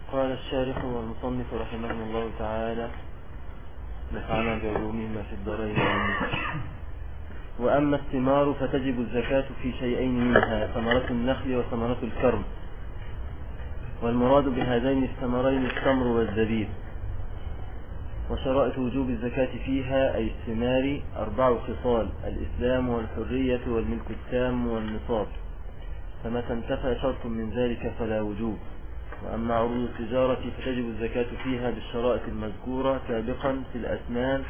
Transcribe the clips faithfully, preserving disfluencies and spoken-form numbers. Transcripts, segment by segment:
قال الشارح والمصنف رحمه الله تعالى نفعنا بعلومهما في الدارين. وأما الثمار فتجب الزكاة في شيئين منها، ثمرة النخل وثمرة الكرم، والمراد بهذين الثمرين التمر والزبيب. وشرائط وجوب الزكاة فيها أي الثمار أربع خصال: الإسلام والحرية والملك التام والنصاب، فمتى انتفى شرط من ذلك فلا وجوب. وأما عروض التجارة فتجب الزكاة فيها بالشرائط المذكورة سابقا في الأثمان.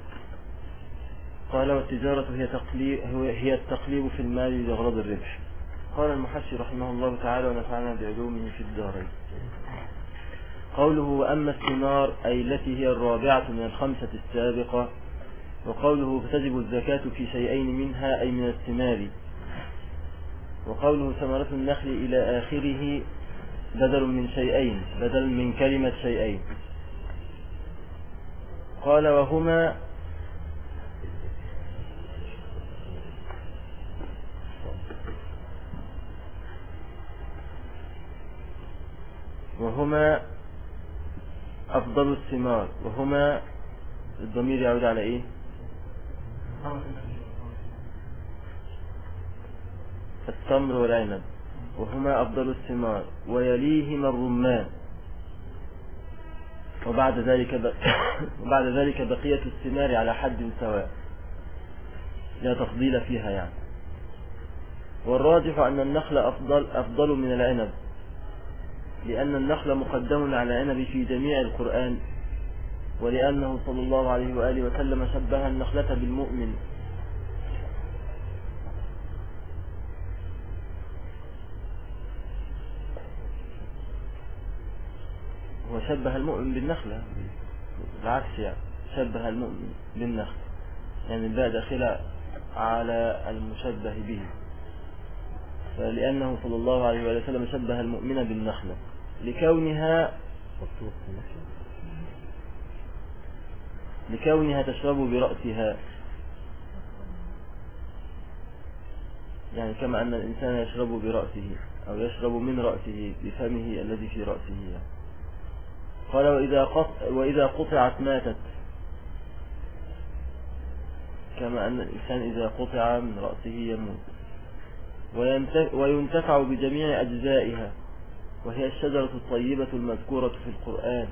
قال: والتجارة هي, تقليب هي التقليب في المال لأغراض الربح. قال المحشي رحمه الله تعالى ونفعنا بعلومه في الدارين. قوله: وأما الثمار أي التي هي الرابعة من الخمسة السابقة. وقوله: فتجب الزكاة في شيئين منها أي من الثمار. وقوله: ثمرة النخل إلى آخره بدل من شيئين، بدل من كلمة شيئين. قال: وهما وهما أفضل الثمار. وهما الضمير يعود على إيه؟ التمر والعنب. وهما أفضل الثمار ويليهما الرمان. وبعد ذلك ب... وبعد ذلك بقية الثمار على حد سواء، لا تفضيل فيها يعني. والراجح أن النخل أفضل, أفضل من العنب، لأن النخل مقدم على العنب في جميع القرآن، ولأنه صلى الله عليه وآله وسلم شبه النخلة بالمؤمن. وشبه المؤمن بالنخلة بالعكس، يعني شبه المؤمن بالنخلة، يعني الباء داخلة على المشبه به، فلأنه صلى الله عليه وآله وسلم شبه المؤمن بالنخلة لكونها لكونها تشرب برأسها، يعني كما أن الإنسان يشرب برأسه أو يشرب من رأسه بفمه الذي في رأسه يعني. قال: وإذا قطع وإذا قطعت ماتت، كما أن الإنسان إذا قطع من رأسه يموت. وينتفع بجميع أجزائها، وهي الشجرة الطيبة المذكورة في القرآن.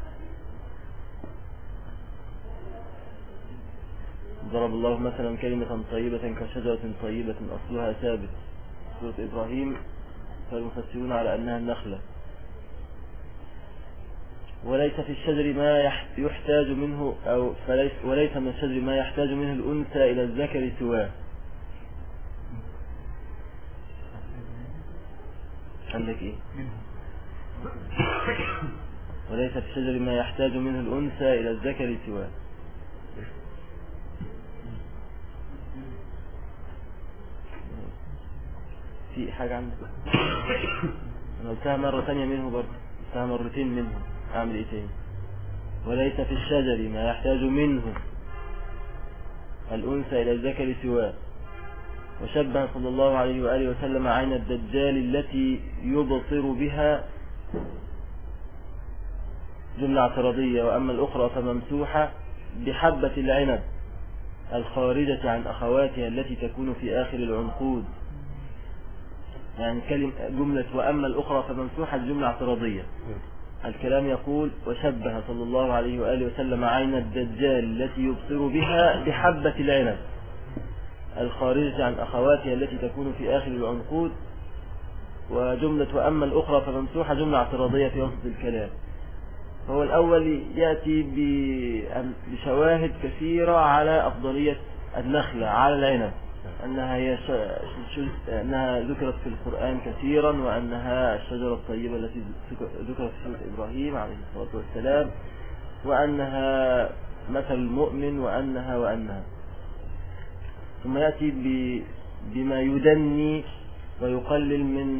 ضرب الله مثلا كلمة طيبة كشجرة طيبة أصلها ثابت، سورة إبراهيم، فالمفسرون على أنها النخلة. وليس في الشجر ما يحتاج منه أو فليس وليس من الشجر ما يحتاج منه الأنثى إلى الذكر سواه. عندك إيه؟ وليس في الشجر ما يحتاج منه الأنثى إلى الذكر سواه. في حاجة عندك؟ أنا قلتها مرة ثانية منه برضه، قلتها مرتين منه، أعمل إيه تاني؟ وليس في الشجر ما يحتاج منه الأنثى إلى الذكر سواه. وشبه صلى الله عليه وآله وسلم عين الدجال التي يبصر بها جملة اعتراضية، وأما الأخرى فممسوحة بحبة العنب الخارجة عن أخواتها التي تكون في آخر العنقود. يعني كلمة جملة وأما الأخرى فممسوحة جملة اعتراضية. الكلام يقول: وشبه صلى الله عليه وآله وسلم عين الدجال التي يبصر بها بحبة العنب الخارجة عن أخواتها التي تكون في آخر العنقود. وجملة وأما الأخرى فممسوحة جملة اعتراضية في وسط الكلام. فهو الأول يأتي بشواهد كثيرة على أفضلية النخلة على العنب، أنها هي أنها ذكرت في القرآن كثيرا، وأنها الشجرة الطيبة التي ذكرت في سورة إبراهيم عليه الصلاة والسلام، وأنها مثل المؤمن، وأنها وأنها ثم يأتي بما يدني ويقلل من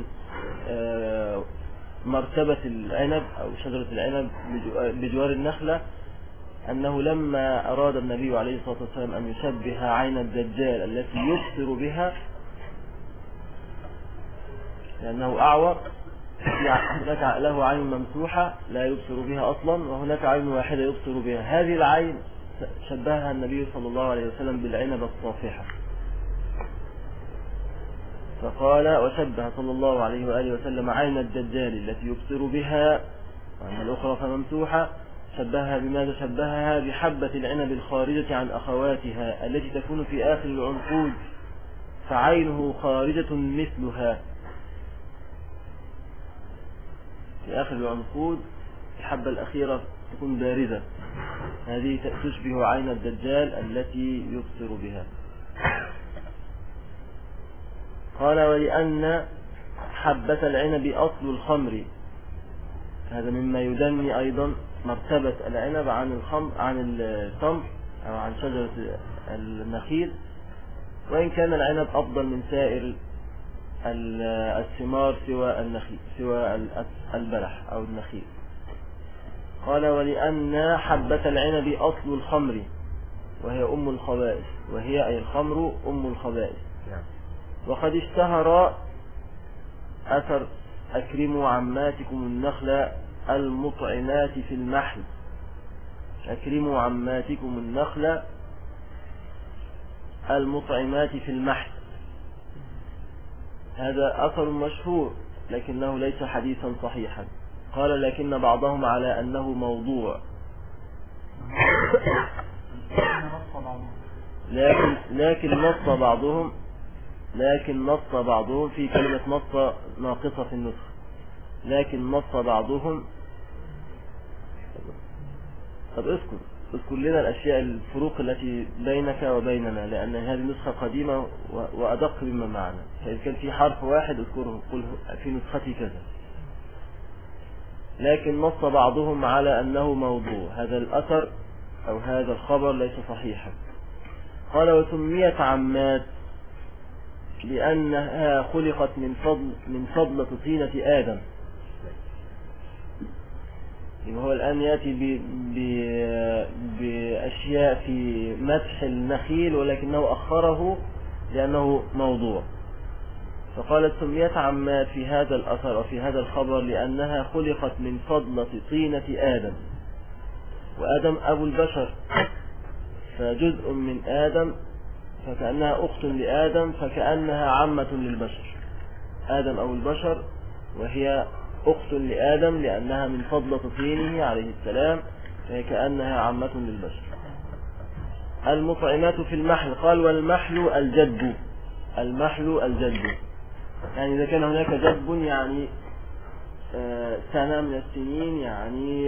مرتبة العنب أو شجرة العنب بجوار النخلة، أنه لما أراد النبي عليه الصلاة والسلام أن يشبه عين الدجال التي يبصر بها لأنه أعور، هناك له عين ممسوحة لا يبصر بها أصلا، وهناك عين واحدة يبصر بها. هذه العين شبهها النبي صلى الله عليه وسلم بالعنب الصافحة، فقال وشبه صلى الله عليه وآله وسلم عين الدجال التي يبصر بها وأن الأخرى فممسوحة، شبهها بماذا؟ شبهها بحبة العنب الخارجة عن أخواتها التي تكون في آخر العنقود، فعينه خارجة مثلها. في آخر العنقود الحبة الأخيرة تكون بارزة، هذه تشبه عين الدجال التي يبصر بها. قال ولأن حبة العنب أصل الخمر، هذا مما يدني أيضا مرتبة العنب عن الخمر عن التمر أو عن شجرة النخيل، وإن كان العنب أفضل من سائر الثمار سوى النخيل سوى البلح أو النخيل. قال ولأن حبة العنب أصل الخمر وهي أم الخبائث، وهي أي الخمر أم الخبائث. وقد اشتهر أثر أكرموا عماتكم النخل المطعمات في المحل، أكرموا عماتكم النخل المطعمات في المحل، هذا أثر مشهور لكنه ليس حديثا صحيحا. قال لكن بعضهم على أنه موضوع، لكن لكن نص بعضهم لكن نص بعضهم في كلمة نص ناقصة في النسخ، لكن نص بعضهم. طب اذكر اذكر لنا الأشياء الفروق التي بينك وبيننا، لأن هذه نسخة قديمة وأدق مما معنا، فإذا كان في حرف واحد اذكره، قل في نسختي كذا. لكن نص بعضهم على أنه موضوع، هذا الأثر أو هذا الخبر ليس صحيحا. قال وسميت عمات لأنها خلقت من فضل من فضلة طينة آدم. هو الآن يأتي بأشياء في مدح النخيل ولكنه أخره لأنه موضوع. فقالت سميت عمات في هذا الأثر وفي هذا الخبر لأنها خلقت من فضلة طينة آدم، وآدم أبو البشر، فجزء من آدم فكأنها أخت لآدم، فكأنها عمة للبشر. آدم أبو البشر وهي أخت لآدم لأنها من فضلة طينه عليه السلام، فهي كأنها عمة للبشر. المطعمات في المحل، قال والمحل الجد، المحل الجد يعني إذا كان هناك جد يعني سنة من السنين، يعني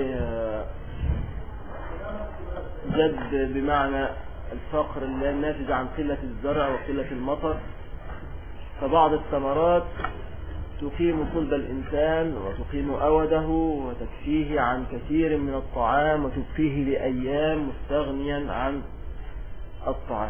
جد بمعنى الفقر الناتج عن قلة الزرع وقلة المطر. فبعض الثمرات تقيم صلب الإنسان وتقيم أوده وتكفيه عن كثير من الطعام وتكفيه لأيام مستغنيا عن الطعام.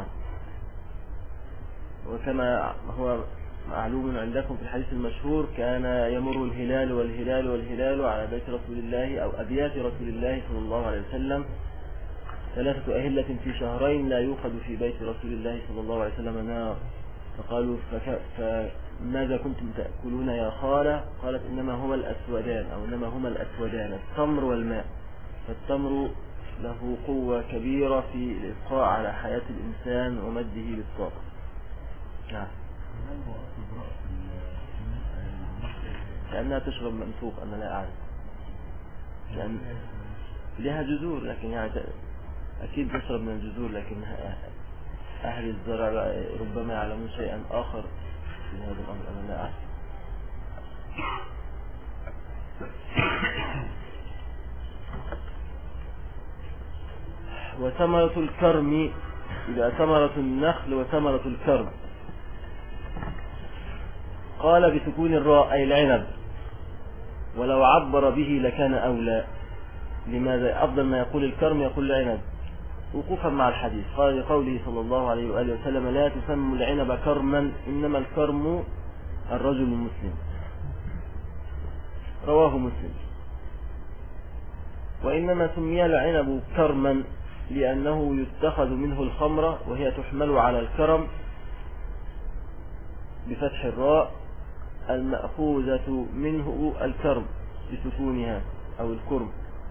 وكما هو معلوم عندكم في الحديث المشهور كان يمر الهلال والهلال والهلال على بيت رسول الله أو أبيات رسول الله صلى الله عليه وسلم ثلاثة أهلة في شهرين لا يوقد في بيت رسول الله صلى الله عليه وسلم نار. فقالوا فك... فماذا كنتم تأكلون يا خالة؟ قالت إنما هما الأسودان أو إنما هما الأسودان التمر والماء. فالتمر له قوة كبيرة في الإبقاء على حياة الإنسان ومده للطاقة. نعم. كأنها تشرب منفوق، أنا لا أعرف، لأن لها جذور، لكن يعني أكيد تشرب من الجذور، لكن أهل الزرع ربما يعلمون شيئا آخر في هذا الأمر، أنا لا أعرف. وثمرة الكرم، إذا ثمرة النخل وثمرة الكرم، قال بسكون الراء أي العنب، ولو عبر به لكان أولى. لماذا؟ أفضل ما يقول الكرم يقول العنب وقوفا مع الحديث. قال لقوله صلى الله عليه وآله وسلم لا تسموا العنب كرما إنما الكرم الرجل المسلم، رواه مسلم. وإنما سمي العنب كرما لأنه يتخذ منه الخمرة، وهي تحمل على الكرم بفتح الراء المأخوذة منه الكرم بسكونها أو الكرم.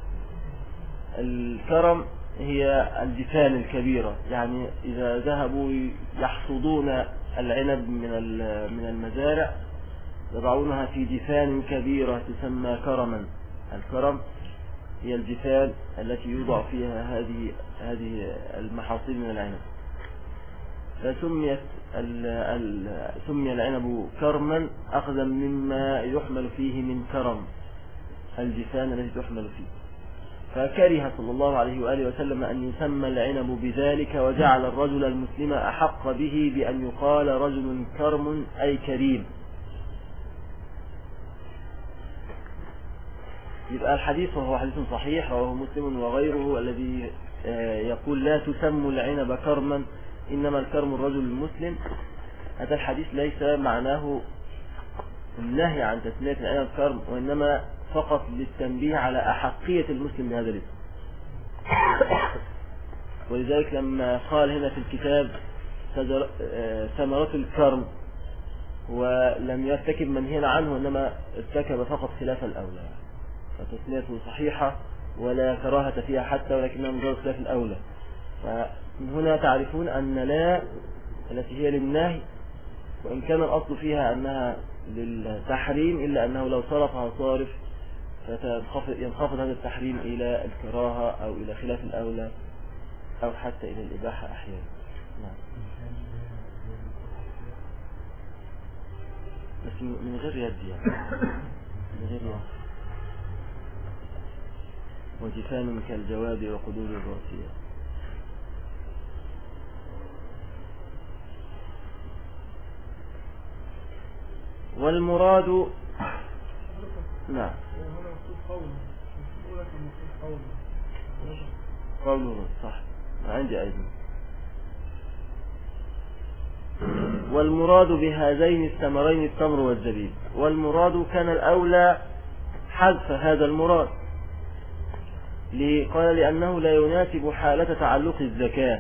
الكرم هي الجفان الكبيرة، يعني إذا ذهبوا يحصدون العنب من من المزارع يضعونها في جفان كبيرة تسمى كرما. الكرم هي الجفان التي يوضع فيها هذه هذه المحاصيل من العنب. فسميت ال ال سمي العنب كرما أخذا مما يحمل فيه من كرم الجفان التي تحمل فيه. فكره صلى الله عليه وآله وسلم أن يسمى العنب بذلك، وجعل الرجل المسلم أحق به بأن يقال رجل كرم أي كريم. يبقى الحديث وهو حديث صحيح رواه مسلم وغيره الذي يقول لا تسموا العنب كرما إنما الكرم الرجل المسلم. هذا الحديث ليس معناه النهي عن تسمية العنب كرم، وإنما فقط للتنبيه على أحقية المسلم بهذا الاسم. ولذلك لما قال هنا في الكتاب ثمرة الكرم ولم يرتكب منهيا عنه، وإنما ارتكب فقط خلاف الأولى، فتسميته صحيحة ولا كراهة فيها حتى، ولكنها مجرد خلاف الأولى. فمن هنا تعرفون أن لا التي هي للنهي، وإن كان الأصل فيها أنها للتحريم، إلا أنه لو صرفها صارف فينخفض هذا التحريم إلى الكراهة أو إلى خلاف الأولى أو حتى إلى الإباحة أحيانا. نعم. بس من غير يد يعني، من غير يد. وجفان كالجواد وقدور الراسية. والمراد نعم قوله صح عندي أيضا. والمراد بهذين الثمرين التمر والزبيب. والمراد كان الأولى حذف هذا المراد، قال لأنه لا يناسب حالة تعلق الزكاة،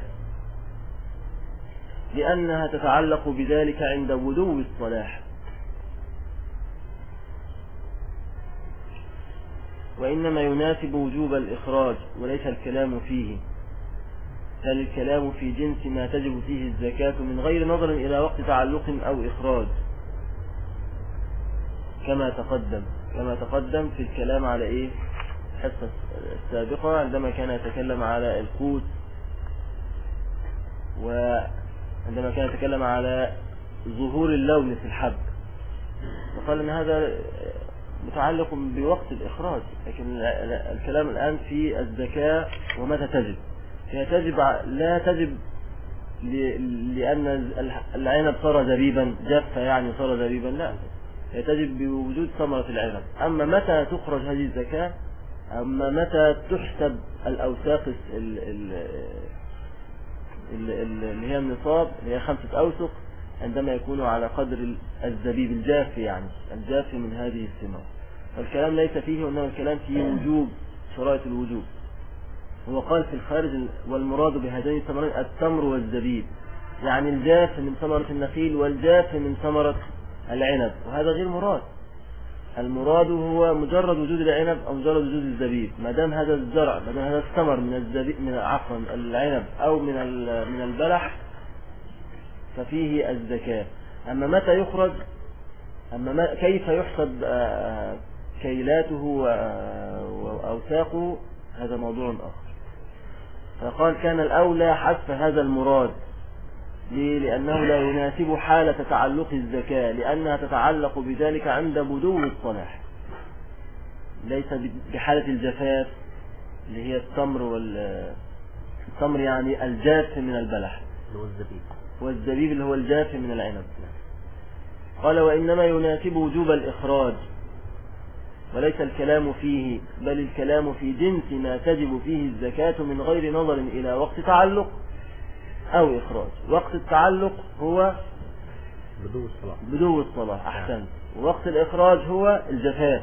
لأنها تتعلق بذلك عند بدو الصلاح، وإنما يناسب وجوب الإخراج وليس الكلام فيه، بل الكلام في جنس ما تجب فيه الزكاة من غير نظر إلى وقت تعلق أو إخراج، كما تقدم كما تقدم في الكلام على إيه الحصة السابقة عندما كان يتكلم على القوت، وعندما كان يتكلم على ظهور اللون في الحب، وقال أن هذا متعلق بوقت الإخراج، لكن الكلام الآن في الزكاة ومتى تجب. هي تجب لا تجب لأن العنب صار زبيبا جف يعني صار زبيبا، لا، هي تجب بوجود ثمرة العنب. أما متى تخرج هذه الزكاة، أما متى تحسب الأوساق اللي هي النصاب اللي هي خمسة أوسق، عندما يكونوا على قدر الزبيب الجاف يعني الجاف من هذه الثمار. فالكلام ليس فيه، وإنما الكلام فيه وجوب شرائط الوجوب. هو قال في الخارج والمراد بهذين الثمرين التمر والزبيب، يعني الجاف من ثمرة النخيل والجاف من ثمرة العنب، وهذا غير مراد. المراد هو مجرد وجود العنب أو مجرد وجود الزبيب، ما دام هذا الزرع ما دام هذا الثمر من الزبيب من عفوا العنب أو من من البلح ففيه الزكاة. أما متى يخرج، أما ما كيف يحسب كيلاته وأوساقه هذا موضوع آخر. فقال كان الأولى حذف هذا المراد، ليه؟ لأنه لا يناسب حالة تعلق الزكاة، لأنها تتعلق بذلك عند بدو الصلاح، ليس بحالة الجفاف اللي هي التمر والتمر يعني الجاف من البلح والزبيب والزبيب اللي هو الجاف من العنب. قال وإنما يناسب وجوب الإخراج وليس الكلام فيه، بل الكلام في جنس ما تجب فيه الزكاة من غير نظر إلى وقت تعلق أو إخراج. وقت التعلق هو بدو الصلاة بدو الصلاة أحسن، ووقت الإخراج هو الجفاف.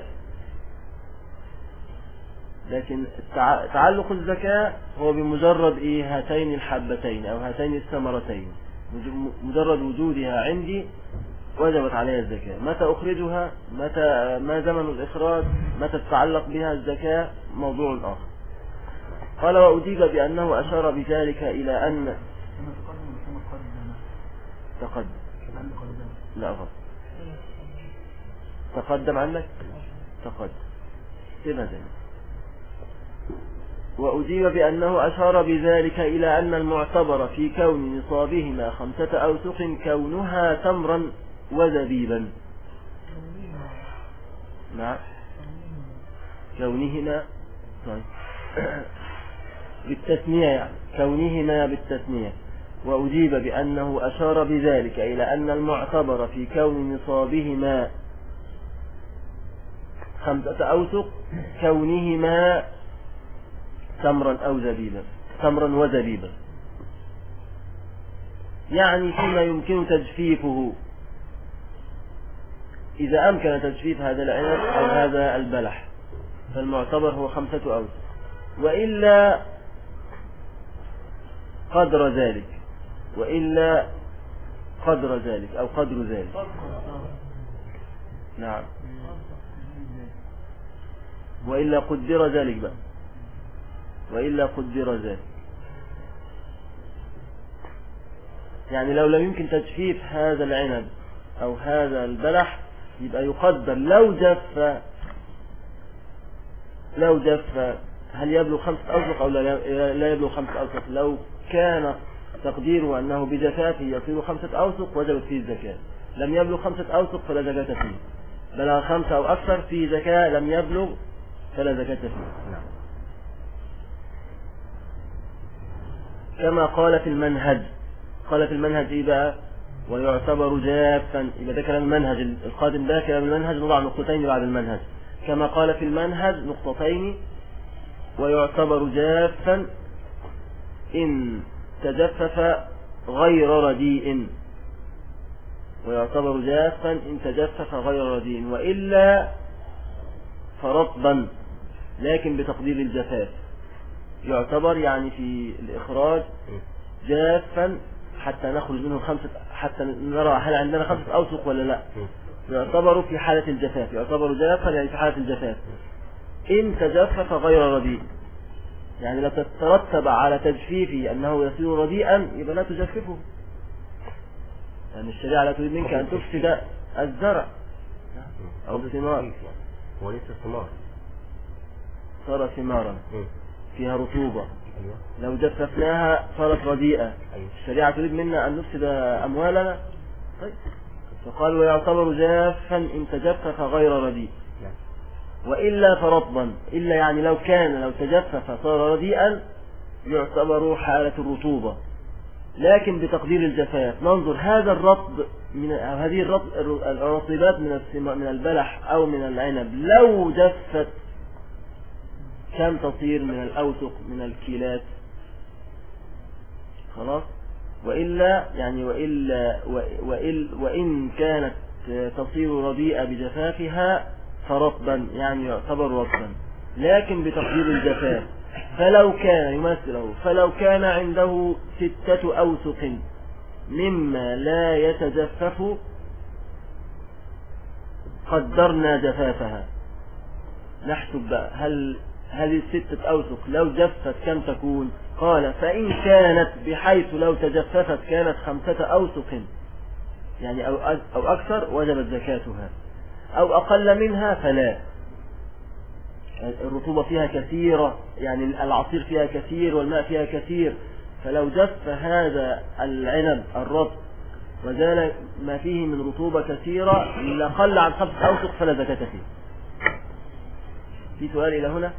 لكن تعلق الزكاة هو بمجرد إيه هاتين الحبتين أو هاتين الثمرتين، مجرد وجودها عندي وجبت عليها الزكاة. متى أخرجها، متى ما زمن الإخراج، متى تتعلق بها الزكاة، موضوع آخر. قال وأجيب بأنه أشار بذلك إلى أن تقدم لا غلط تقدم عنك تقدم كده زي وأجيب بأنه أشار بذلك إلى أن المعتبر في كون نصابهما خمسة أوسق كونها تمرا وزبيبا. نعم كونهما بالتثنية يعني كونهما بالتثنية. وأجيب بأنه أشار بذلك إلى أن المعتبر في كون نصابهما خمسة أوسق كونهما تمرا أو زبيبا تمرا وزبيبا، يعني فيما يمكن تجفيفه إذا أمكن تجفيف هذا العنب أو هذا البلح فالمعتبر هو خمسة أوسق، وإلا قدر ذلك وإلا قدر ذلك أو قدر ذلك. نعم وإلا قدر ذلك بقى وإلا قدر ذلك، يعني لو لم يمكن تجفيف هذا العنب أو هذا البلح يبقى يقدر لو جف لو جف هل يبلغ خمسة أوسق أو لا يبلغ خمسة أوسق. لو كان تقديره أنه بجفافه يصير خمسة أوسق وجبت فيه الزكاة، لم يبلغ خمسة أوسق فلا زكاة فيه، بلغ خمسة أو أكثر فيه زكاة، لم يبلغ فلا زكاة فيه. كما قال في المنهج. قال في المنهج إيه بقى؟ ويعتبر جافا. يبقى ده كلام المنهج القادم، ده كلام المنهج نضع نقطتين بعد المنهج. كما قال في المنهج نقطتين ويعتبر جافا إن تجفف غير رديء ويعتبر جافا إن تجفف غير رديء وإلا فرطبا لكن بتقدير الجفاف. يعتبر يعني في الإخراج جافا حتى نخرج منه خمسة، حتى نرى هل عندنا خمسة أوسق ولا لا. يعتبر في حالة الجفاف، يعتبر جافا يعني في حالة الجفاف إن تجفف غير رديء، يعني لا تترتب على تجفيفه أنه يصير رديئا يبقى لا تجففه. يعني الشريعة لا تريد منك أن تفسد الزرع أو الثمار. هو ليس ثمار، صار ثمارا فيها رطوبة، لو جففناها صارت رديئة. الشريعة تريد منا أن نفسد أموالنا. طيب فقال ويعتبر جافا إن تجفف غير رديء وإلا فرطبا. إلا يعني لو كان لو تجفف صار رديئا يعتبر حالة الرطوبة لكن بتقدير الجفاف. ننظر هذا الرطب من هذه الرطبات من من البلح أو من العنب لو جفت كم تصير من الأوسق من الكيلات. خلاص. وإلا يعني وإلا وإل وإن كانت تصير رديئة بجفافها فرطبا يعني يعتبر رطبا لكن بتقدير الجفاف. فلو كان يمثله فلو كان عنده ستة أوسق مما لا يتجفف قدرنا جفافها. نحسب بقى هل هذه الستة أوسق لو جفت كم تكون؟ قال فإن كانت بحيث لو تجففت كانت خمسة أوسق يعني أو أو أكثر وجبت زكاتها، أو أقل منها فلا. الرطوبة فيها كثيرة يعني العصير فيها كثير والماء فيها كثير، فلو جف هذا العنب الرطب وزال ما فيه من رطوبة كثيرة لقل عن خمسة أوسق فلا زكاة فيه. في سؤال إلى هنا؟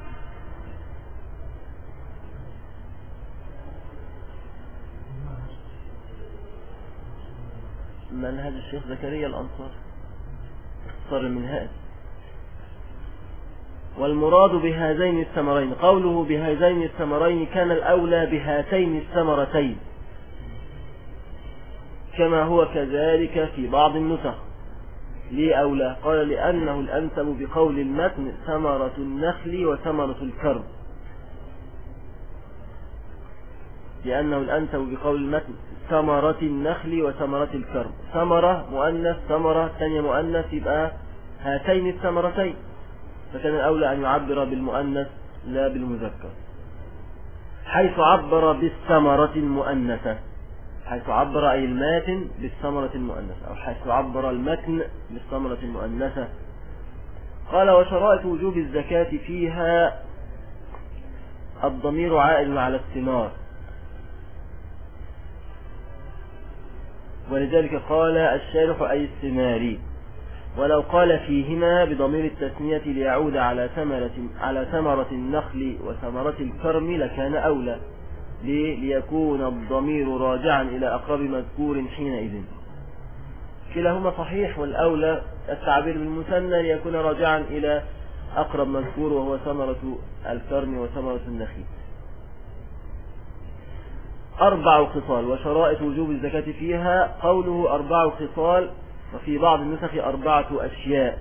منهج الشيخ زكريا الأنصار اختصار المنهاج. والمراد بهذين الثمرين قوله بهذين الثمرين كان الأولى بهاتين الثمرتين كما هو كذلك في بعض النسخ. ليه أولى؟ قال لأنه الأنسب بقول المتن ثمرة النخل وثمرة الكرم. لأنه الأنسب بقول المتن ثمرة النخل وثمرة الكرم. ثمرة مؤنث، ثمرة ثانية مؤنث، يبقى هاتين الثمرتين، فكان الأولى أن يعبر بالمؤنث لا بالمذكر. حيث عبر بالثمرة المؤنثة، حيث عبر أي الماتن بالثمرة المؤنثة، أو حيث عبر المتن بالثمرة المؤنثة. قال وشرائط وجوب الزكاة فيها الضمير عائد على الثمار، ولذلك قال الشارح أي الثمار، ولو قال فيهما بضمير التثنية ليعود على ثمرة على ثمرة النخل وثمرة الكرم لكان أولى، ليكون الضمير راجعا إلى أقرب مذكور حينئذ. كلاهما صحيح، والأولى التعبير بالمثنى ليكون راجعا إلى أقرب مذكور وهو ثمرة الكرم وثمرة النخيل. أربع خصال وشرائط وجوب الزكاة فيها، قوله أربع خصال، وفي بعض النسخ أربعة أشياء.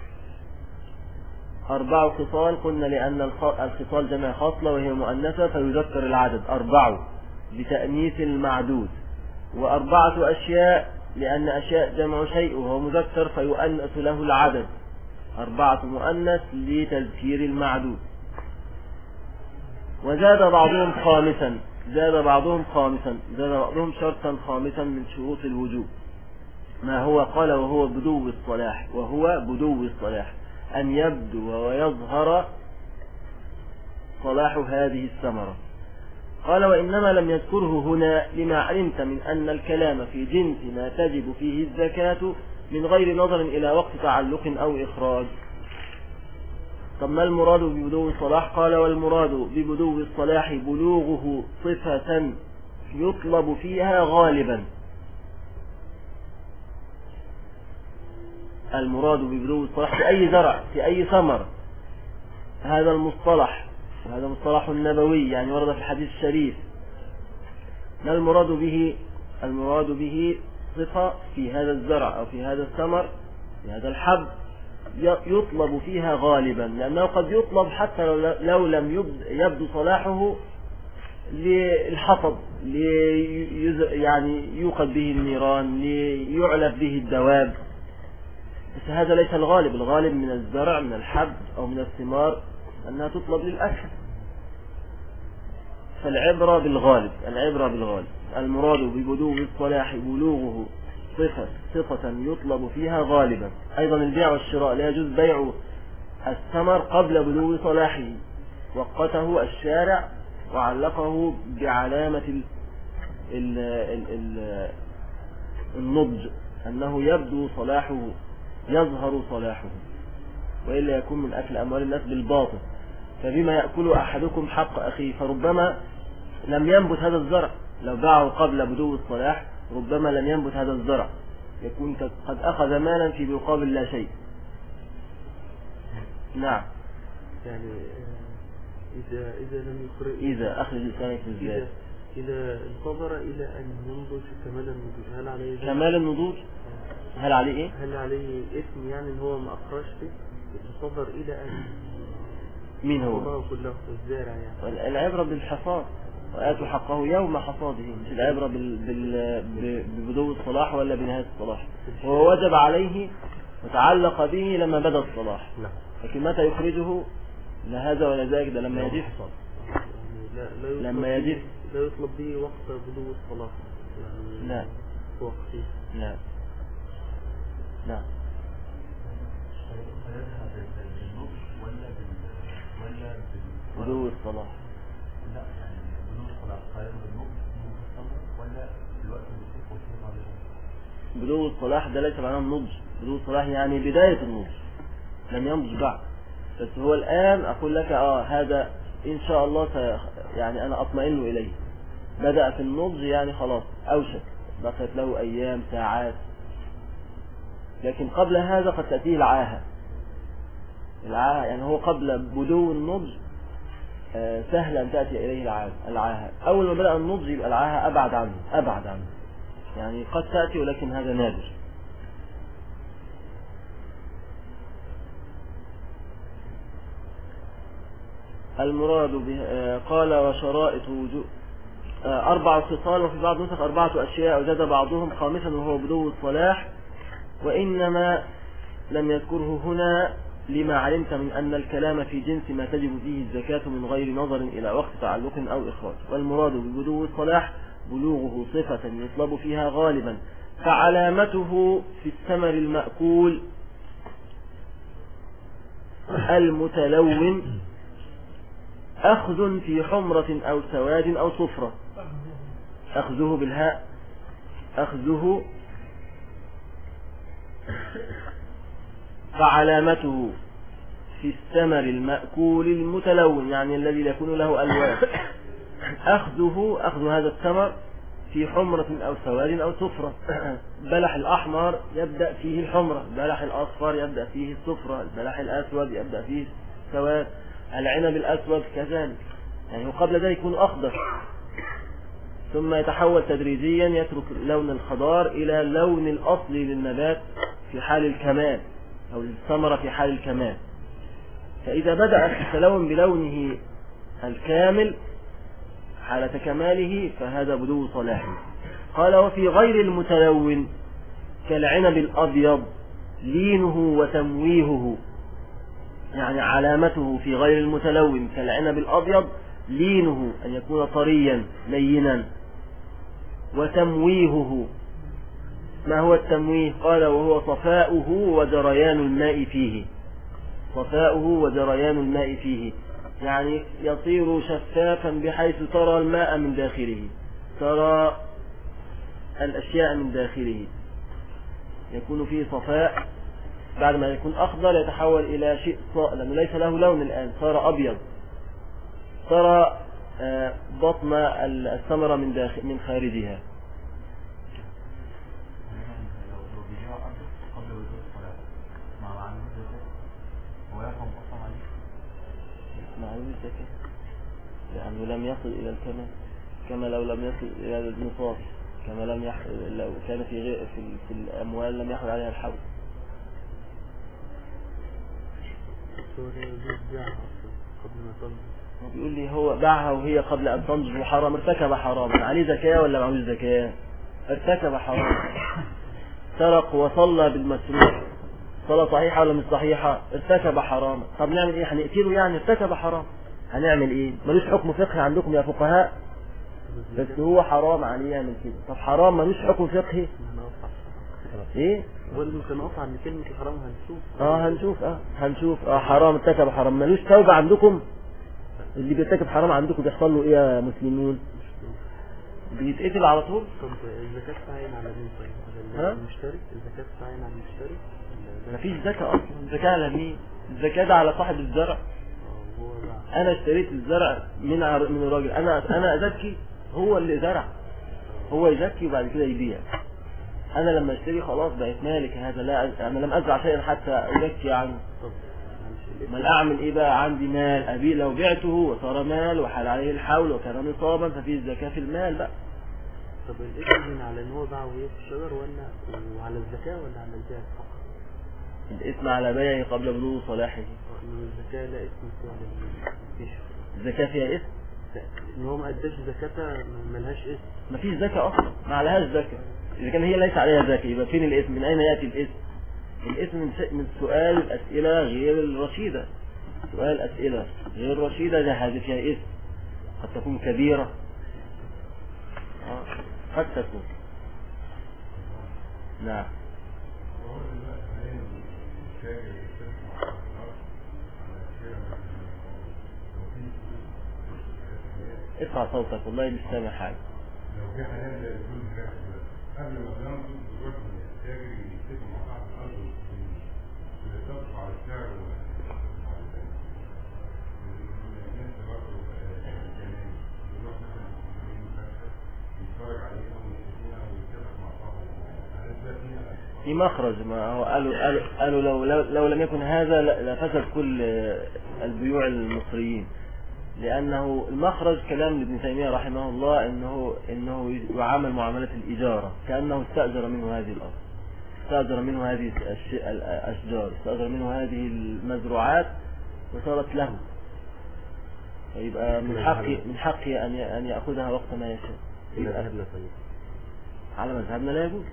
أربع خصال قلنا لأن الخصال جمع خصلة وهي مؤنثة فيذكر العدد أربع بتأنيث المعدود، وأربعة أشياء لأن أشياء جمع شيء وهو مذكر فيؤنث له العدد، أربعة مؤنث لتذكير المعدود. وزاد بعضهم خامسا، زاد بعضهم خامسا زاد بعضهم شرطا خامسا من شروط الوجوب، ما هو قال وهو بدو الصلاح، وهو بدو الصلاح أن يبدو ويظهر صلاح هذه الثمرة. قال وإنما لم يذكره هنا لما علمت من أن الكلام في جنس ما تجب فيه الزكاة من غير نظر إلى وقت تعلق أو إخراج. طب ما المراد ببدو الصلاح؟ قال والمراد ببدو الصلاح بلوغه صفة يطلب فيها غالبا. المراد ببدو الصلاح في أي زرع في أي ثمر، هذا المصطلح وهذا مصطلح النبوي يعني ورد في الحديث الشريف. ما المراد به؟ المراد به صفة في هذا الزرع أو في هذا الثمر في هذا الحب يطلب فيها غالبا، لأنه قد يطلب حتى لو لم يبدو صلاحه للحطب يعني يوقد به النيران ليعلف به الدواب، بس هذا ليس الغالب. الغالب من الزرع من الحب أو من الثمار أنها تطلب للأكل، فالعبرة بالغالب، العبرة بالغالب. المراد ببدو الصلاح بلوغه صفة صفة يطلب فيها غالبا. أيضا البيع والشراء لا يجوز بيع الثمر قبل بلوغ صلاحه، وقته الشارع وعلقه بعلامة ال ال ال ال النضج أنه يبدو صلاحه يظهر صلاحه، وإلا يكون من أكل أموال الناس بالباطل. فبما يأكل أحدكم حق أخيه، فربما لم ينبت هذا الزرع، لو باعه قبل بدو الصلاح ربما لم ينبت هذا الزرع، يكون قد أخذ مالا في مقابل لا شيء. نعم. يعني إذا إذا لم يخرج إذا أخرج لسانك في الزيادة، إذا انتظر إلى أن ينضج كمال النضوج، هل عليه كمال النضوج؟ هل عليه إيه؟ هل عليه اسم يعني إن هو ما أخرجش انتظر إلى أن مين هو؟ الله كله الزارع يعني. العبرة بالحصاد، وآتوا حقه يوم حصاده، مش العبرة بال... بال... ببدو الصلاح ولا بنهاية الصلاح. هو وجب عليه وتعلق به لما بدا الصلاح، لكن متى يخرجه لا هذا ولا ذاك، ده لما يجف يعني لا لما يجف لا يطلب به وقت بدو الصلاح يعني لا وقته لا لا بدو الصلاح. لا يعني بدو الصلاح خير بالنص ولا الوقت اللي بدو الصلاح ده ليس معناه النضج، بدو الصلاح يعني بداية النضج، لم ينضج بعد. بس هو الآن أقول لك آه هذا إن شاء الله سي... يعني أنا أطمئن إليه، بدأ في النضج يعني خلاص أوشك، بقيت له أيام ساعات. لكن قبل هذا قد تأتيه العاهة، العاهة يعني هو قبل بدو النضج سهل أن تأتي إليه العاهة. أول ما بدأ النضج يبقى العاهة أبعد عنه أبعد عنه يعني قد تأتي ولكن هذا نادر. المراد به قال وشرائط وجوب أربع خصال، وفي بعض النسخ أربعة أشياء، وزاد بعضهم خامسا وهو بدو الصلاح، وإنما لم يذكره هنا لما علمت من أن الكلام في جنس ما تجب فيه الزكاة من غير نظر إلى وقت تعلق أو إخراج، والمراد ببدو الصلاح بلوغه صفة يطلب فيها غالبا، فعلامته في الثمر المأكول المتلون أخذ في حمرة أو سواد أو صفرة، أخذه بالهاء، أخذه، فعلامته في الثمر المأكول المتلون يعني الذي يكون له ألوان، أخذه، أخذ هذا الثمر في حمرة أو سواد أو صفرة. البلح الأحمر يبدأ فيه الحمرة، البلح الأصفر يبدأ فيه الصفرة، البلح الأسود يبدأ فيه السواد، العنب الأسود كذلك، يعني قبل ذلك يكون أخضر، ثم يتحول تدريجيا يترك لون الخضار إلى لون الأصلي للنبات في حال الكمال أو الثمرة في حال الكمال. فإذا بدأ التلون بلونه الكامل حالة كماله فهذا بدو صلاحه. قال وفي غير المتلون كالعنب الأبيض لينه وتمويهه، يعني علامته في غير المتلون كالعنب الأبيض لينه أن يكون طريا لينا، وتمويهه. ما هو التمويه؟ قال وهو صفاؤه وجريان الماء فيه، صفاؤه وجريان الماء فيه يعني يصير شفافا بحيث ترى الماء من داخله، ترى الأشياء من داخله، يكون فيه صفاء. بعد ما يكون أخضر يتحول إلى شيء صائل لأنه ليس له لون الآن، صار أبيض، ترى بطن الثمرة من داخل من خارجها. معلوم الزكاة لأنه لم يصل إلى الكمال، كما لو لم يصل إلى النصاب، كما لم يح... لو كان في غير في, في الأموال لم يحل عليها الحول. بيقول لي هو باعها وهي قبل أن تنضج حرام، ارتكب حراما، عليه زكاة ولا معلوش زكاة؟ ارتكب حرام، سرق وصلى بالمسروق، صلاة صحيحة ولا مش صحيحة؟ ارتكب حرام. طب نعمل ايه؟ هنقتله يعني؟ ارتكب حرام، هنعمل ايه؟ ملوش حكم فقهي عندكم يا فقهاء، بس هو حرام عليه يعمل كده. طب حرام ملوش حكم فقهي ايه؟ واللي كان قطع عن كلمة الحرام هنشوف اه هنشوف اه هنشوف اه حرام، ارتكب حرام، ملوش توبة عندكم؟ اللي بيرتكب حرام عندكم بيحصل له ايه يا مسلمين؟ بيتقتل على طول. طب الزكاة تعين على مين طيب؟ على المشتري؟ الزكاة تعين على المشتري؟ مفيش زكاة اصلا، الزكاة على مين؟ الزكاة ده على صاحب الزرع. انا اشتريت الزرع من من الراجل، انا انا ازكي، هو اللي زرع، هو يزكي وبعد كده يبيع. انا لما اشتري خلاص بقيت مالك هذا، لا انا لم ازرع شيئا حتى ازكي عنه. ما اعمل ايه بقى؟ عندي مال ابيع، لو بعته وصار مال وحال عليه الحول وكان نصابا ففيه الزكاة في المال بقى. طب الاسم على ان هو باع وهي في الشجر ولا وعلى الزكاة ولا على البيع فقط؟ الاسم على بيعه قبل بلوغ صلاحه. الزكاة لا اسم فيها، الزكاة فيها اسم؟ لا، ان هو ما اداش زكاة ملهاش اسم، مفيش زكاة اصلا، ما عليهاش زكاة. اذا كان هي ليس عليها زكاة يبقى فين الاسم؟ من اين ياتي الاسم؟ الاسم من سؤال الاسئلة غير الرشيدة، سؤال اسئلة غير رشيدة ده هذه فيها اسم، قد تكون كبيرة، قد تكون. نعم. ارفع صوتك والله مش سامع حاجة. لو في حالات زي الكل قبل ما بننظر دلوقتي التاجر يتفق مع صاحب الارض ويتفق على السعر وعلى الناس برضه يروح مثلا يتفرج عليها ويشوفها ويتفق مع صاحب في مخرج. ما هو قالوا قالوا, قالوا لو, لو لو لم يكن هذا لفسد كل البيوع المصريين، لأنه المخرج كلام لابن تيمية رحمه الله إنه إنه يعامل معاملة الإجارة، كأنه استأجر منه هذه الأرض، استأجر منه هذه الأشجار، استأجر منه هذه المزروعات وصارت له، يبقى من حقي من حقي أن أن يأخذها وقت ما يشاء. إذا ذهبنا طيب على مذهبنا لا يجوز.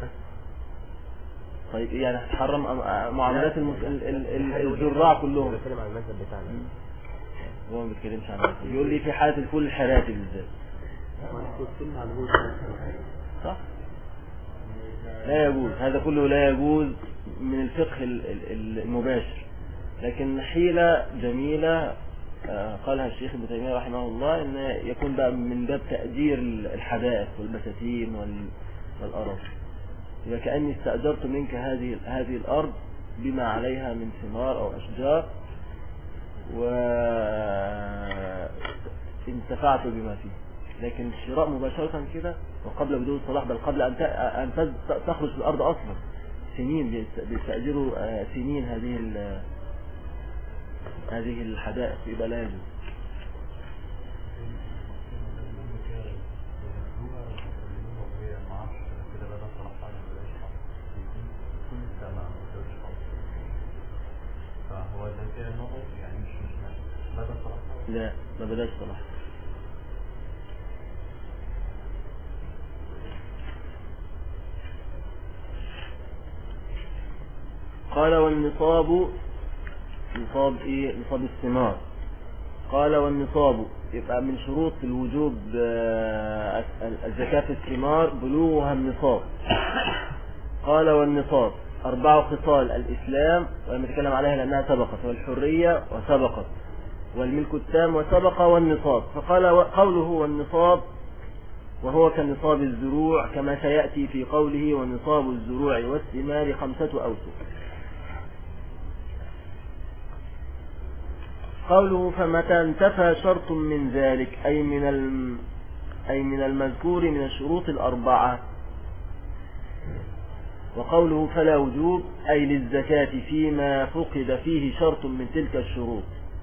طيب يعني هتحرم معاملات المس... ال... ال... ال... الزراع كلهم. بتكلم عن المذهب بتاعنا. هو ما بيتكلمش عن المذهب، بيقول لي في حالة الفول الحراتي بالذات. صح؟ لا يجوز، هذا كله لا يجوز من الفقه المباشر. لكن حيلة جميلة قالها الشيخ ابن تيمية رحمه الله، ان يكون بقى من باب تأجير الحدائق والبساتين والأرض. إذا كأني استأجرت منك هذه هذه الأرض بما عليها من ثمار أو أشجار وانتفعت بما فيه. لكن الشراء مباشرة كده وقبل بدون الصلاح، بل قبل أن تخرج في الأرض أصلا سنين، بيستأجروا سنين هذه هذه الحدائق، يبقى لا يجوز. لا ما بدأش صلاح. قال والنصاب، نصاب ايه؟ نصاب الثمار. قال والنصاب يبقى من شروط الوجوب الزكاة في الثمار بلوغها النصاب. قال والنصاب أربع خصال: الإسلام ولم نتكلم عليها لأنها سبقت، والحرية وسبقت، والملك التام وسبق، والنصاب. فقال قوله والنصاب وهو كنصاب الزروع كما سيأتي في قوله ونصاب الزروع والثمار خمسة أوسق. قوله فمتى انتفى شرط من ذلك أي من الم أي من المذكور من الشروط الأربعة. وقوله فلا وجوب أي للزكاة فيما فقد فيه شرط من تلك الشروط.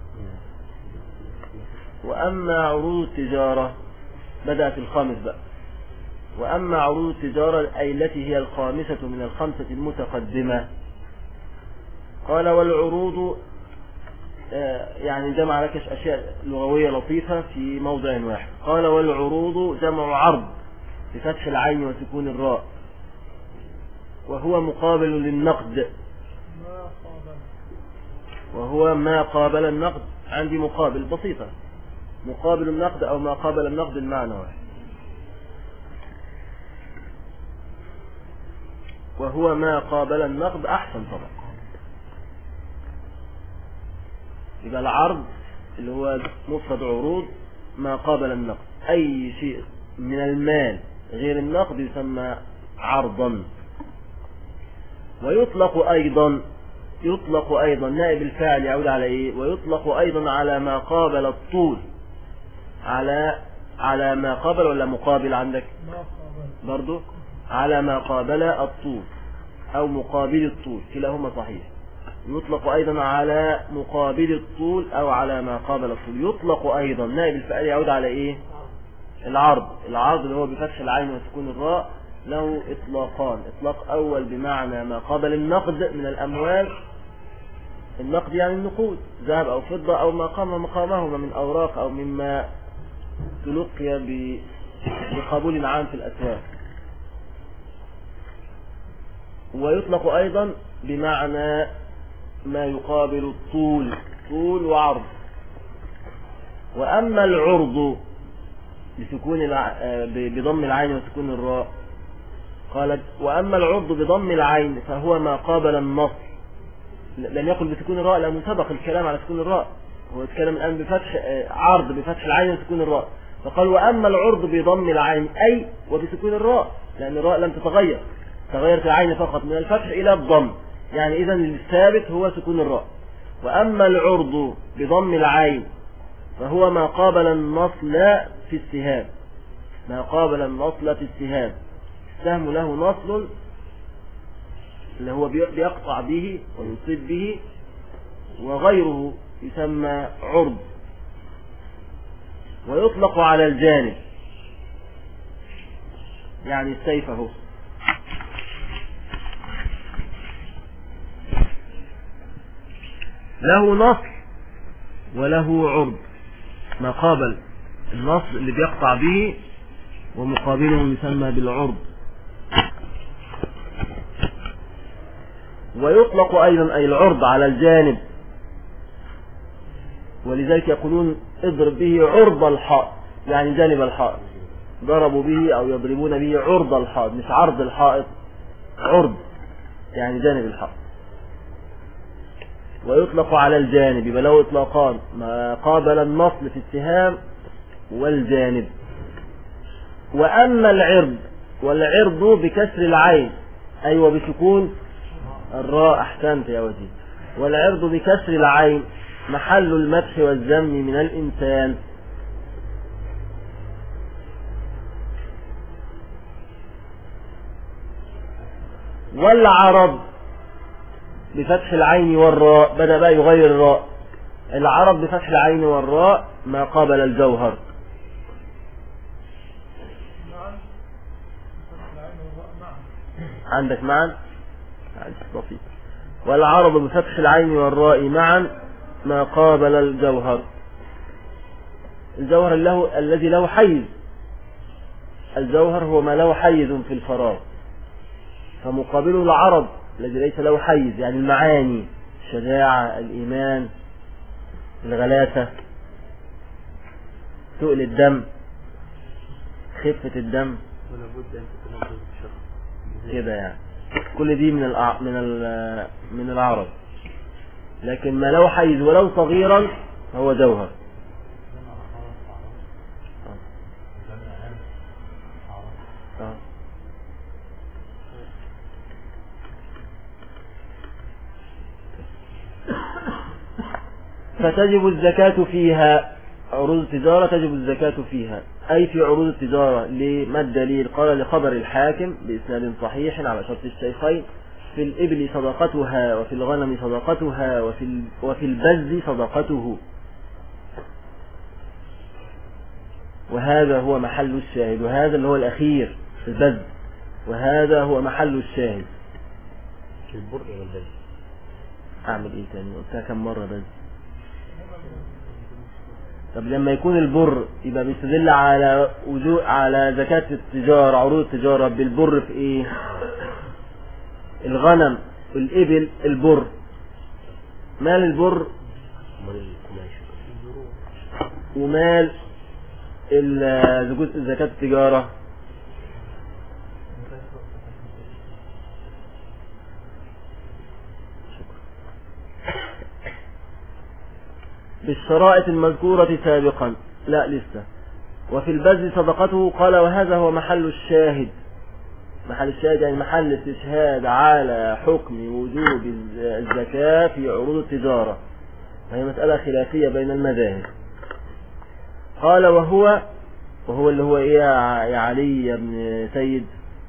وأما عروض التجارة بدأ في الخامس بقى. وأما عروض التجارة أي التي هي الخامسة من الخمسة المتقدمة. قال والعروض يعني جمع لك أشياء لغوية لطيفة في موضع واحد. قال والعروض جمع عرض بفتح العين وسكون الراء، وهو مقابل للنقد، وهو ما قابل النقد. عندي مقابل بسيطة، مقابل النقد أو ما قابل النقد المعنى واحد. وهو ما قابل النقد أحسن طبعا. يبقى العرض اللي هو مفرد عروض ما قابل النقد، أي شيء من المال غير النقد يسمى عرضا. ويطلق أيضا يطلق أيضا نائب الفاعل يعود على إيه؟ ويطلق أيضا على ما قابل الطول، على على ما قابل ولا مقابل عندك برضو؟ على ما قابل الطول أو مقابل الطول، كلاهما صحيح. يطلق أيضا على مقابل الطول أو على ما قابل الطول. يطلق أيضا نائب الفاعل يعود على إيه؟ العرض. العرض اللي هو بفتح العين وسكون الراء له إطلاقان. إطلاق أول بمعنى ما قابل النقد من الأموال، النقد يعني النقود، ذهب أو فضة أو ما قام مقامهما من أوراق أو مما تلقي بقبول عام في الأسواق. ويطلق أيضا بمعنى ما يقابل الطول، طول وعرض. وأما العرض بسكون الع... بضم العين وسكون الراء، قالت وأما العرض بضم العين فهو ما قابل النص. لم يقل بسكون الراء لأنه سبق الكلام على سكون الراء، هو يتكلم الآن بفتح عرض بفتح العين وسكون الراء. فقال وأما العرض بضم العين أي وبسكون الراء، لأن الراء لم تتغير، تغيرت العين فقط من الفتح إلى الضم، يعني إذن الثابت هو سكون الراء. وأما العرض بضم العين فهو ما قابل النصل في السهام، ما قابل النصل في السهام. السهم له نصل اللي هو بيقطع به ويصيب به، وغيره يسمى عرض. ويطلق على الجانب، يعني السيف اهو، له نصل وله عرض. ما قابل النص اللي بيقطع به، ومقابله يسمى بالعرض. ويطلق أيضا أي العرض على الجانب، ولذلك يقولون اضرب به عرض الحائط، يعني جانب الحائط، ضربوا به أو يضربون به عرض الحائط، مش عرض الحائط، عرض يعني جانب الحائط. ويطلق على الجانب، يبقى له إطلاقان، ما قابل النصل في السهام والجانب. وأما العرض، والعرض بكسر العين، أيوة بسكون الراء، أحسنت يا وزير. والعرض بكسر العين محل المدح والذم من الإنسان. والعرض بفتح العين والراء، بدأ بقى يغير الراء. العرض بفتح العين والراء ما قابل الجوهر. عندك معا بسيط. والعرض بفتح العين والراء معا ما قابل الجوهر. الجوهر له الذي له حيز، الجوهر هو ما له حيز في الفراغ، فمقابله العرض الذي ليس له حيز، يعني المعاني، الشجاعة، الإيمان، الغلاسة، تقل الدم، خفة الدم، ولا بد أن تتنبه بالشر كده يعني. كل دي من الأع... من ال... من العرض. لكن ما له حيز ولو صغيرا هو جوهر. آه. فتجب الزكاة فيها، عروض التجارة تجب الزكاة فيها، أي في عروض التجارة. لما الدليل؟ قال لخبر الحاكم بإسناد صحيح على شرط الشيخين: في الإبل صدقتها، وفي الغنم صدقتها، وفي وفي البز صدقته. وهذا هو محل الشاهد، وهذا اللي هو الأخير في البز، وهذا هو محل الشاهد. في البر والبز. أعمل إيه تاني؟ قلتها كم مرة بز؟ طب لما يكون البر يبقى بيستدل على وجوء على زكاة التجارة، عروض التجارة بالبر في إيه؟ الغنم والإبل البر. مال البر ومال زكاة التجارة بالشرائط المذكورة سابقا. لا لسه. وفي البذل صدقته، قال وهذا هو محل الشاهد. محل الشاهد يعني محل استشهاد على حكم وجوب الزكاة في عروض التجارة، وهي مسألة خلافية بين المذاهب. قال وهو وهو اللي هو ايه يا علي بن سيد؟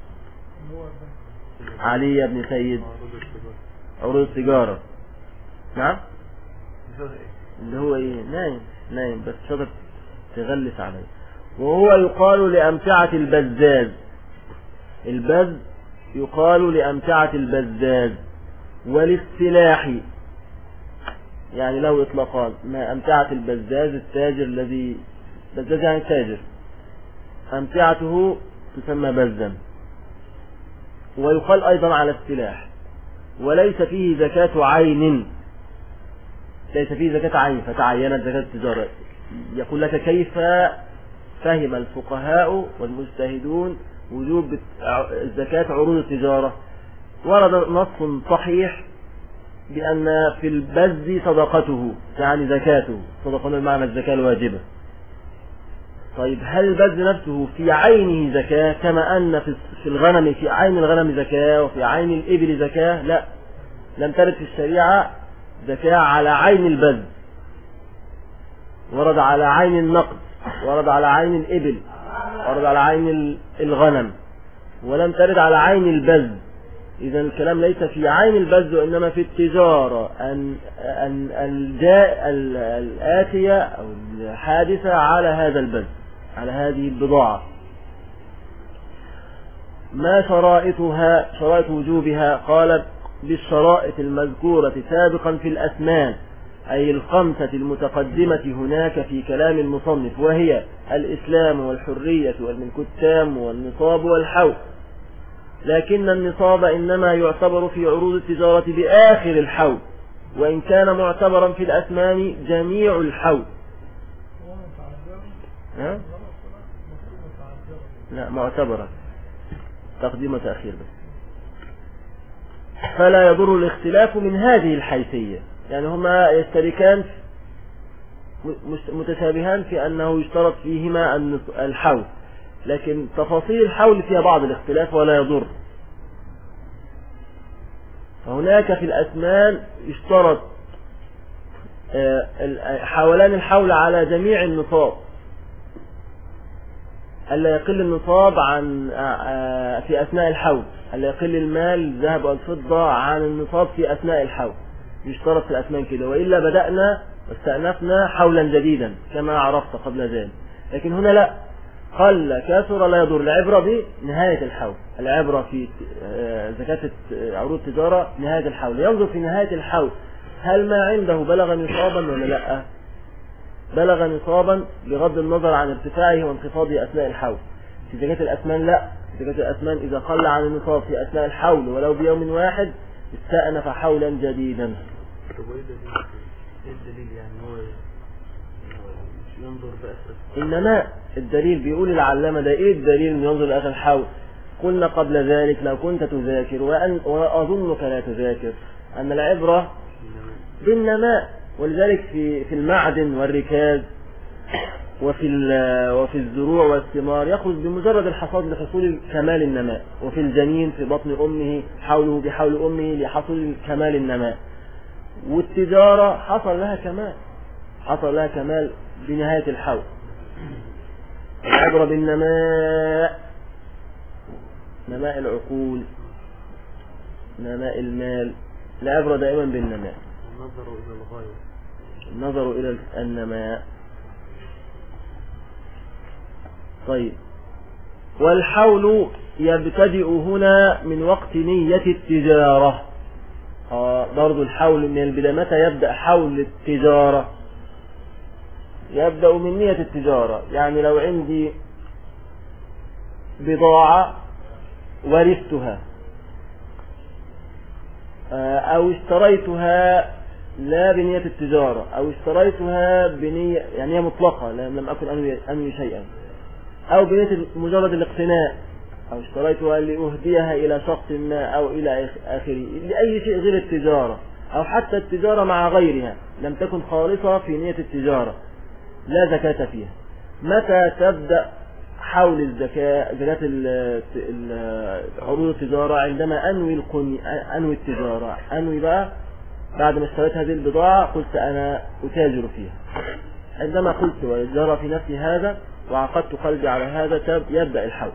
علي بن سيد عروض التجارة. نعم اللي هو ايه؟ نايم نايم بس شاطر تغلس عليه. وهو يقال لأمتعة البزاز، البز يقال لأمتعة البزاز. والاستلاح يعني له إطلاقان: ما أمتعة البزاز التاجر الذي، بزاز يعني تاجر، أمتعته تسمى بزا. ويقال أيضا على السلاح. وليس فيه زكاة عين، ليس فيه زكاة عين فتعينت زكاة التجارة. يقول لك كيف فهم الفقهاء والمجتهدون وجوب زكاة عروض التجارة. ورد نص صحيح بأن في البز صدقته، يعني زكاته، صدقة بمعنى الزكاة الواجبة. طيب هل البز نفسه في عينه زكاة كما أن في الغنم في عين الغنم زكاة وفي عين الإبل زكاة؟ لا، لم ترد في الشريعة زكاة على عين البز. ورد على عين النقد، ورد على عين الإبل، ورد على عين الغنم، ولم ترد على عين البز. إذا الكلام ليس في عين البز وإنما في التجارة أن أن الجاء الآتية أو الحادثة على هذا البز، على هذه البضاعة. ما شرائطها؟ شرائط وجوبها قال بالشرائط المذكورة سابقا في الأثمان. أي الخمسة المتقدمة هناك في كلام المصنف، وهي الإسلام والحرية والملك التام والنصاب والحول. لكن النصاب إنما يعتبر في عروض التجارة بآخر الحول، وإن كان معتبرا في الأثمان جميع الحول. ها؟ لا، معتبرا، تقديم وتأخير بس. فلا يضر الاختلاف من هذه الحيثية، يعني هما يشتركان متشابهان في أنه يشترط فيهما الحول، لكن تفاصيل الحول فيها بعض الاختلاف ولا يضر. فهناك في الأثمان يشترط حولان الحول على جميع النصاب، ألا يقل النصاب عن في أثناء الحول، ألا يقل المال الذهب والفضة عن النصاب في أثناء الحول، يشترط في الأثمان كده، وإلا بدأنا واستأنفنا حولا جديدا كما عرفت قبل ذلك. لكن هنا لا، قل كثر لا يضر، العبرة بنهاية الحول، العبرة في زكاة عروض التجارة نهاية الحول، ينظر في نهاية الحول هل ما عنده بلغ نصابا ولا لا، بلغ نصابا بغض النظر عن ارتفاعه وانخفاضه أثناء الحول. في زكاة الأثمان لا، في زكاة الأثمان إذا قل عن النصاب في أثناء الحول ولو بيوم واحد استأنف حولا جديدا. طب ايه الدليل؟ ايه الدليل يعني هو ينظر بأسف؟ إنما الدليل بيقول العلامة ده ايه الدليل من ينظر لآخر الحول؟ قلنا قبل ذلك لو كنت تذاكر وأن وأظنك لا تذاكر أن العبرة بالنماء، ولذلك في في المعدن والركاز وفي وفي الزروع والثمار يخرج بمجرد الحصاد لحصول كمال النماء، وفي الجنين في بطن أمه حوله بحول أمه لحصول كمال النماء. والتجارة حصل لها كمال، حصل لها كمال بنهاية الحول. العبرة بالنماء، نماء العقول، نماء المال، العبرة دائما بالنماء. النظر إلى الغاية، النظر إلى النماء. طيب، والحول يبتدئ هنا من وقت نية التجارة. آه برضو الحول من البداية، متى يبدأ حول التجارة؟ يبدأ من نية التجارة. يعني لو عندي بضاعة ورثتها أو اشتريتها لا بنية التجارة، أو اشتريتها بنية يعني هي مطلقة لم أكن أنوي شيئا، أو بنية مجرد الاقتناء، أو اشتريتها لأهديها إلى شخص ما أو إلى آخره، لأي شيء غير التجارة، أو حتى التجارة مع غيرها لم تكن خالصة في نية التجارة لا زكاة فيها. متى تبدأ حول الزكاة زكاة عروض التجارة؟ عندما أنوي القني أنوي التجارة، أنوي بقى بعد ما اشتريت هذه البضاعة قلت أنا أتاجر فيها. عندما قلت وجرى في نفسي هذا وعقدت قلبي على هذا يبدأ الحول.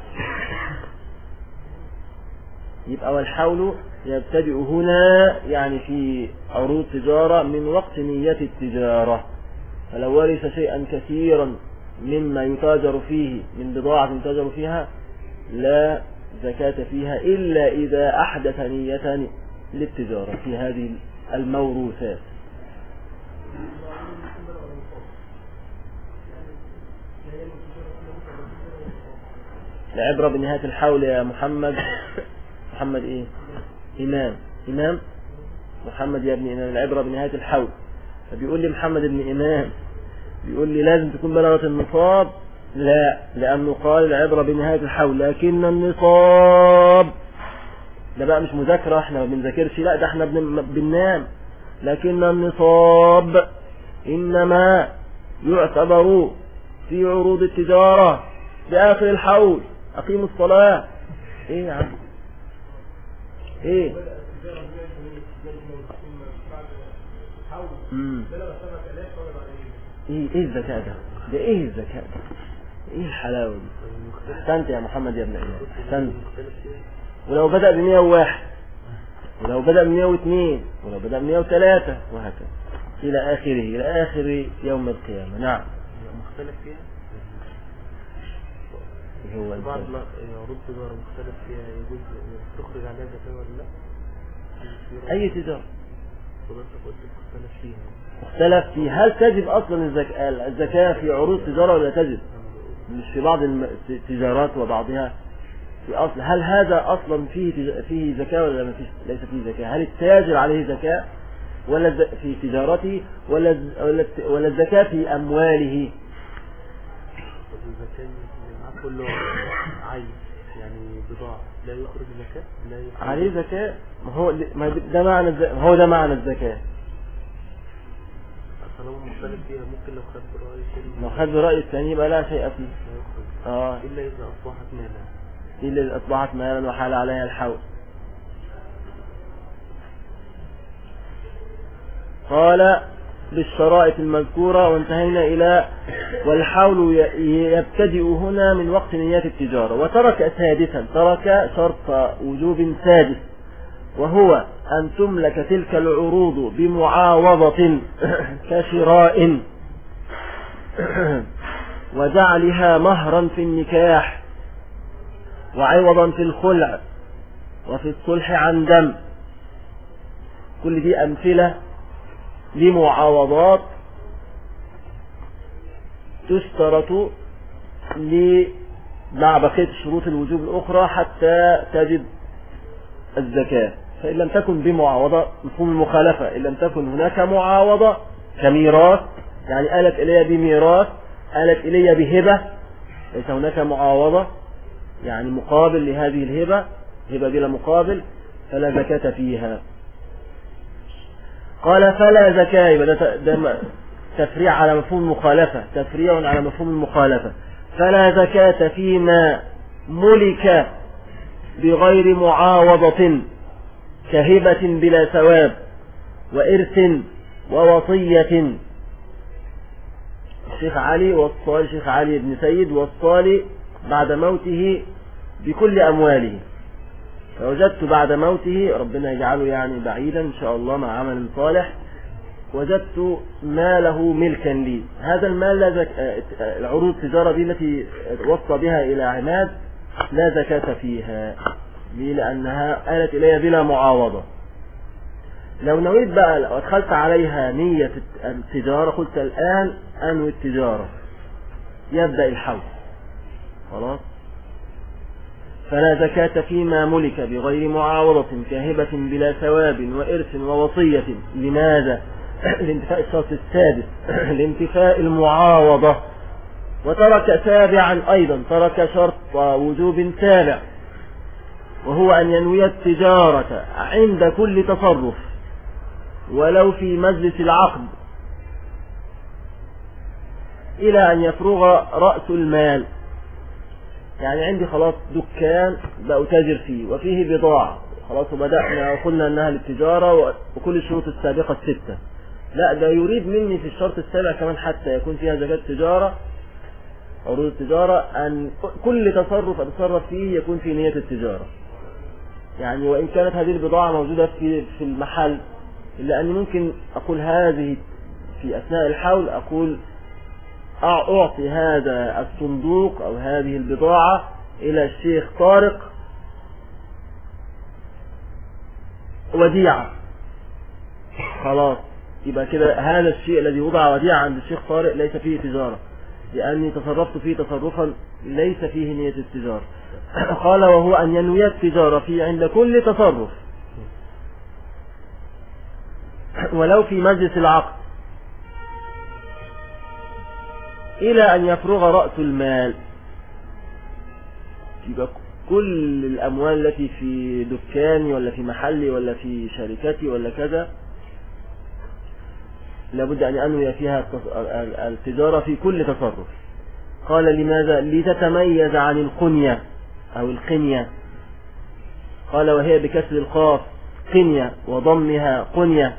يبقى والحول يبتدئ هنا يعني في عروض التجارة من وقت نية التجارة. فلو ورث شيئا كثيرا مما يتاجر فيه من بضاعة يتاجر فيها لا زكاة فيها إلا إذا أحدث نية للتجارة في هذه الموروثات. العبرة بنهاية الحول يا محمد. محمد إيه؟ إمام. إمام محمد يا ابن إمام. العبرة بنهاية الحول. فبيقول لي محمد ابن إمام بيقول لي لازم تكون بلغت النصاب. لا، لأنه قال العبرة بنهاية الحول، لكن النصاب ده بقى مش مذاكرة، احنا ما بنذاكرش، لا ده احنا بننام. لكن النصاب إنما يعتبر في عروض التجارة بآخر الحول. أقيموا الصلاة. ايه يا عم ايه امم ايه ايه الذكاء ده ده ايه الذكاء ده ايه الحلاوة دي؟ احسنت يا محمد يا ابن إمام، احسنت. ولو بدأ بمية وواحد، ولو بدأ بمية واثنين، ولو بدأ بمية وثلاثة، وهكذا إلى آخره، إلى آخر يوم القيامة. نعم. مختلف فيها هو بعض عروض تجارة مختلف فيها يجوز تخرج عليها زكاة ولا لا؟ أي تجارة حضرتك قلت مختلف فيها. اختلف في هل تجب أصلا الزكاة, الزكاة في عروض تجارة ولا تجب؟ مش في بعض التجارات وبعضها في أصل. هل هذا أصلا فيه فيه زكاة ولا ما فيش؟ ليس فيه زكاة. هل التاجر عليه زكاة ولا في تجارته ولا ولا الزكاة في أمواله؟ طب الزكاة اللي معاه كله عين يعني بضاعة لا يخرج زكاة لا يخرج عليه زكاة. ما هو ما ده معنى الزكاة. هو ده معنى الزكاة. طالما مختلف فيها ممكن لو خد برأي الثاني لو خد برأي الثاني يبقى لا شيء فيه. لا يخرج اه إلا إذا أصبحت مالا. إلا إذا أصبحت مالا وحال عليها الحول. قال بالشرائط المذكورة. وانتهينا إلى والحول يبتدئ هنا من وقت نيات التجارة. وترك سادسا، ترك شرط وجوب سادس، وهو أن تملك تلك العروض بمعاوضة كشراء وجعلها مهرا في النكاح وعوضا في الخلع وفي الصلح عن دم. كل دي أمثلة لمعاوضات تشترط مع بقية شروط الوجوب الأخرى حتى تجب الزكاة. فإن لم تكن بمعاوضة مفهوم المخالفة، إن لم تكن هناك معاوضة كميراث يعني آلت إلي بميراث، آلت إلي بهبة، ليس هناك معاوضة يعني مقابل لهذه الهبة، هبة بلا مقابل، فلا زكاة فيها. قال فلا زكاة، يبقى ده تفريع على مفهوم المخالفة، تفريع على مفهوم المخالفة. فلا زكاة فيما ملك بغير معاوضة كهبة بلا ثواب وإرث ووصية. الشيخ علي والصالي، الشيخ علي بن سيد والصالي بعد موته بكل أمواله. فوجدت بعد موته، ربنا يجعله يعني بعيدا إن شاء الله مع عمل صالح، وجدت ماله ملكا لي. هذا المال لا زك... العروض التجارة دي التي وصى بها إلى عماد لا زكاة فيها، ليه؟ لأنها آلت إلي بلا معاوضة. لو نويت بقى، لو أدخلت عليها نية التجارة، قلت الآن أنوي التجارة، يبدأ الحول خلاص. فلا زكاة فيما ملك بغير معاوضة كهبة بلا ثواب وإرث ووصية. لماذا؟ لانتفاء الشرط السادس لانتفاء المعاوضة. وترك سابعا أيضا، ترك شرط وجوب سابع، وهو أن ينوي التجارة عند كل تصرف ولو في مجلس العقد إلى أن يفرغ رأس المال. يعني عندي خلاص دكان بأتاجر فيه وفيه بضاعة خلاص، وبدأنا وقلنا أنها للتجارة وكل الشروط السابقة الستة. لا، ده يريد مني في الشرط السابع كمان حتى يكون فيها زكاة تجارة، عروض التجارة، أن كل تصرف أتصرف فيه يكون في نية التجارة. يعني وإن كانت هذه البضاعة موجودة في في المحل، إلا أني ممكن أقول هذه في أثناء الحول، أقول أعطي هذا الصندوق أو هذه البضاعة إلى الشيخ طارق وديعة، خلاص يبقى كده هذا الشيء الذي وضع وديعة عند الشيخ طارق ليس فيه تجارة، لأني تصرفت فيه تصرفا ليس فيه نية التجارة. قال وهو أن ينوي التجارة في عند كل تصرف ولو في مجلس العقد إلى أن يفرغ رأس المال. يبقى كل الأموال التي في دكاني ولا في محلي ولا في شركتي ولا كذا لابد أن أنوي فيها التجارة في كل تصرف. قال لماذا؟ لتتميز عن القنية أو القنية. قال وهي بكسر القاف قنية وضمها قنية،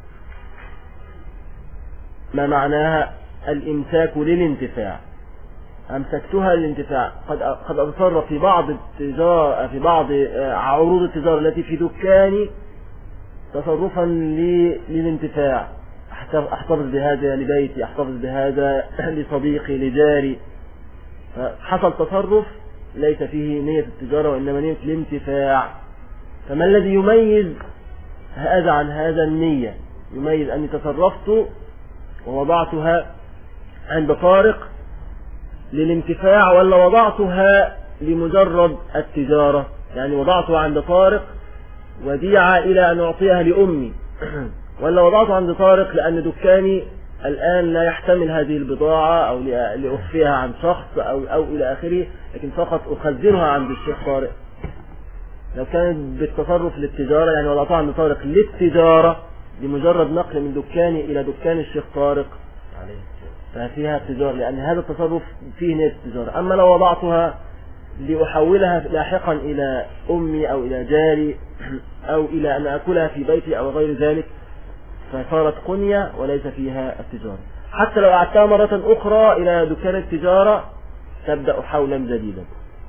ما معناها؟ الامساك للانتفاع، امسكتها للانتفاع. قد قد اتصرف في بعض التجارة في بعض عروض التجارة التي في دكاني تصرفا للانتفاع، احتفظ بهذا لبيتي، احتفظ بهذا لصديقي لجاري. حصل تصرف ليس فيه نية التجارة وإنما نية الانتفاع. فما الذي يميز هذا عن هذا؟ النية. يميز أني تصرفت ووضعتها عند طارق للانتفاع ولا وضعتها لمجرد التجارة، يعني وضعتها عند طارق وديعة إلى أن أعطيها لأمي ولا وضعتها عند طارق لأن دكاني الآن لا يحتمل هذه البضاعة أو لأخفيها عن شخص أو, أو إلى آخره، لكن فقط أخزنها عند الشيخ طارق. لو كانت بالتصرف للتجارة يعني وضعتها عند طارق للتجارة لمجرد نقل من دكاني إلى دكان الشيخ طارق ففيها التجارة، لأن هذا التصرف فيه نية التجارة. أما لو وضعتها لأحولها لاحقا إلى أمي أو إلى جاري أو إلى أن أكلها في بيتي أو غير ذلك فصارت قنية وليس فيها التجارة. حتى لو أعدتها مرة أخرى إلى دكان التجارة تبدأ حولا جديدا.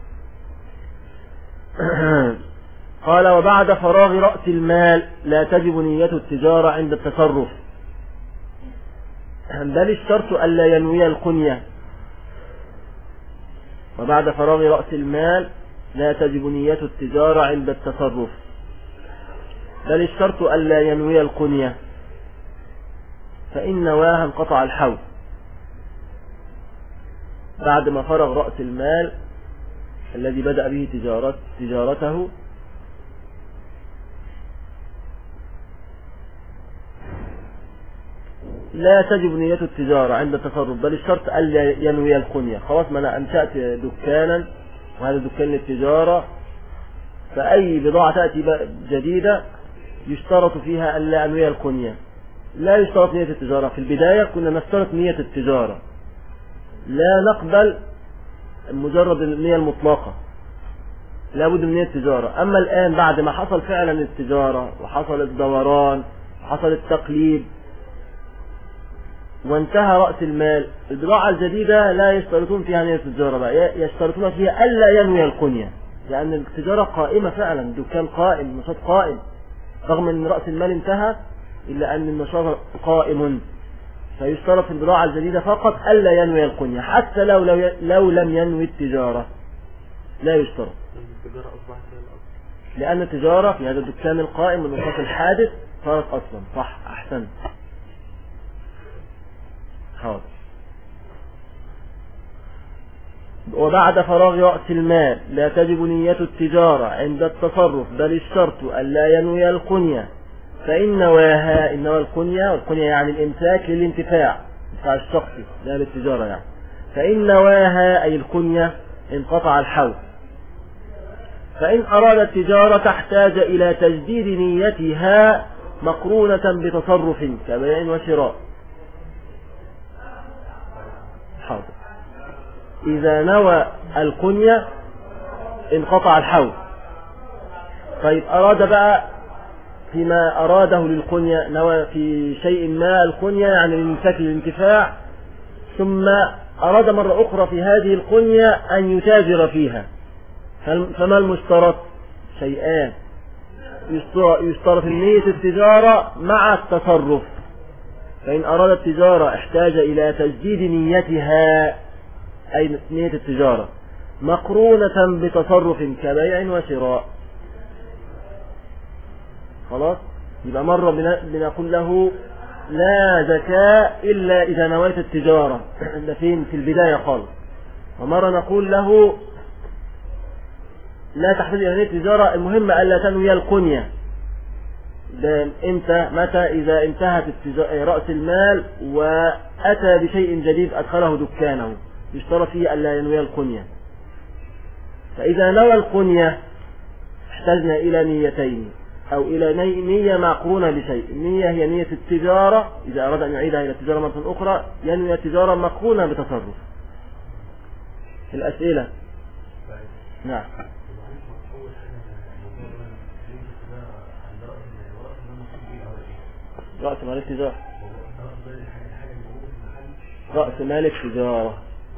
قال وبعد فراغ رأس المال لا تجب نية التجارة عند التصرف، بل الشرط ألا ينوي القنية. وبعد فراغ رأس المال لا تجب نية التجارة عند التصرف، بل الشرط ألا ينوي القنية، فإن نواها انقطع الحول. بعد ما فرغ رأس المال الذي بدأ به تجارت تجارته لا تجب نية التجارة عند التصرف، بل الشرط ألا ينوي القنية. خلاص ما أنا أنشأت دكانا وهذا دكان للتجارة، فأي بضاعة تأتي جديدة يشترط فيها ألا أنوي القنية، لا يشترط نية التجارة. في البداية كنا نشترط نية التجارة، لا نقبل مجرد النية المطلقة، لا بد من نية التجارة. أما الآن بعد ما حصل فعلا التجارة وحصل الدوران وحصل التقليد وانتهى رأس المال، البضاعة الجديدة لا يشترطون فيها نية التجارة بقى، يشترطون فيها ألا ينوي القنية، لأن التجارة قائمة فعلا، دكان قائم، نشاط قائم، رغم أن رأس المال انتهى إلا أن النشاط قائم، فيشترط في البضاعة الجديدة فقط ألا ينوي القنية، حتى لو, لو, لو لم ينوي التجارة لا يشترط، لأن التجارة في هذا الدكان القائم والنشاط الحادث صارت أصلا. صح، أحسن. حاضر. وبعد فراغ رأس المال لا تجب نية التجارة عند التصرف، بل الشرط ألا ينوي القنية، فإن نواها، إن نوى القنية، والقنية يعني الإمساك للانتفاع، انتفاع الشخصي لا للتجارة يعني، فإن نواها أي القنية انقطع الحول. فإن أراد التجارة تحتاج إلى تجديد نيتها مقرونة بتصرف كبيع وشراء. حاضر. إذا نوى القنية انقطع الحول. طيب أراد بقى فيما أراده للقنية، نوى في شيء ما القنية يعني الامساك للانتفاع، ثم أراد مرة أخرى في هذه القنية أن يتاجر فيها، فما المشترط؟ شيئان، يشترط نية التجارة مع التصرف. فإن أراد التجارة احتاج إلى تجديد نيتها أي نية التجارة مقرونة بتصرف كبيع وشراء. خلاص، يبقى مرة بنقول له لا زكاة إلا إذا نويت التجارة، ده فين؟ في البداية خالص. ومرة نقول له لا تحتاج إلى نية التجارة، المهم ألا تنوي القنية. ده امتى؟ متى؟ إذا انتهت رأس المال وأتى بشيء جديد أدخله دكانه، يشترط فيه ألا ينوي القنية. فإذا نوى القنية احتاجنا إلى نيتين أو إلى نية معقرونة بشيء. النية هي نية التجارة، إذا أراد أن يعيدها إلى التجارة مرة أخرى ينوي التجارة مقرونة بتصرف. الأسئلة. نعم. رأس مال التجارة، رأس مال التجارة.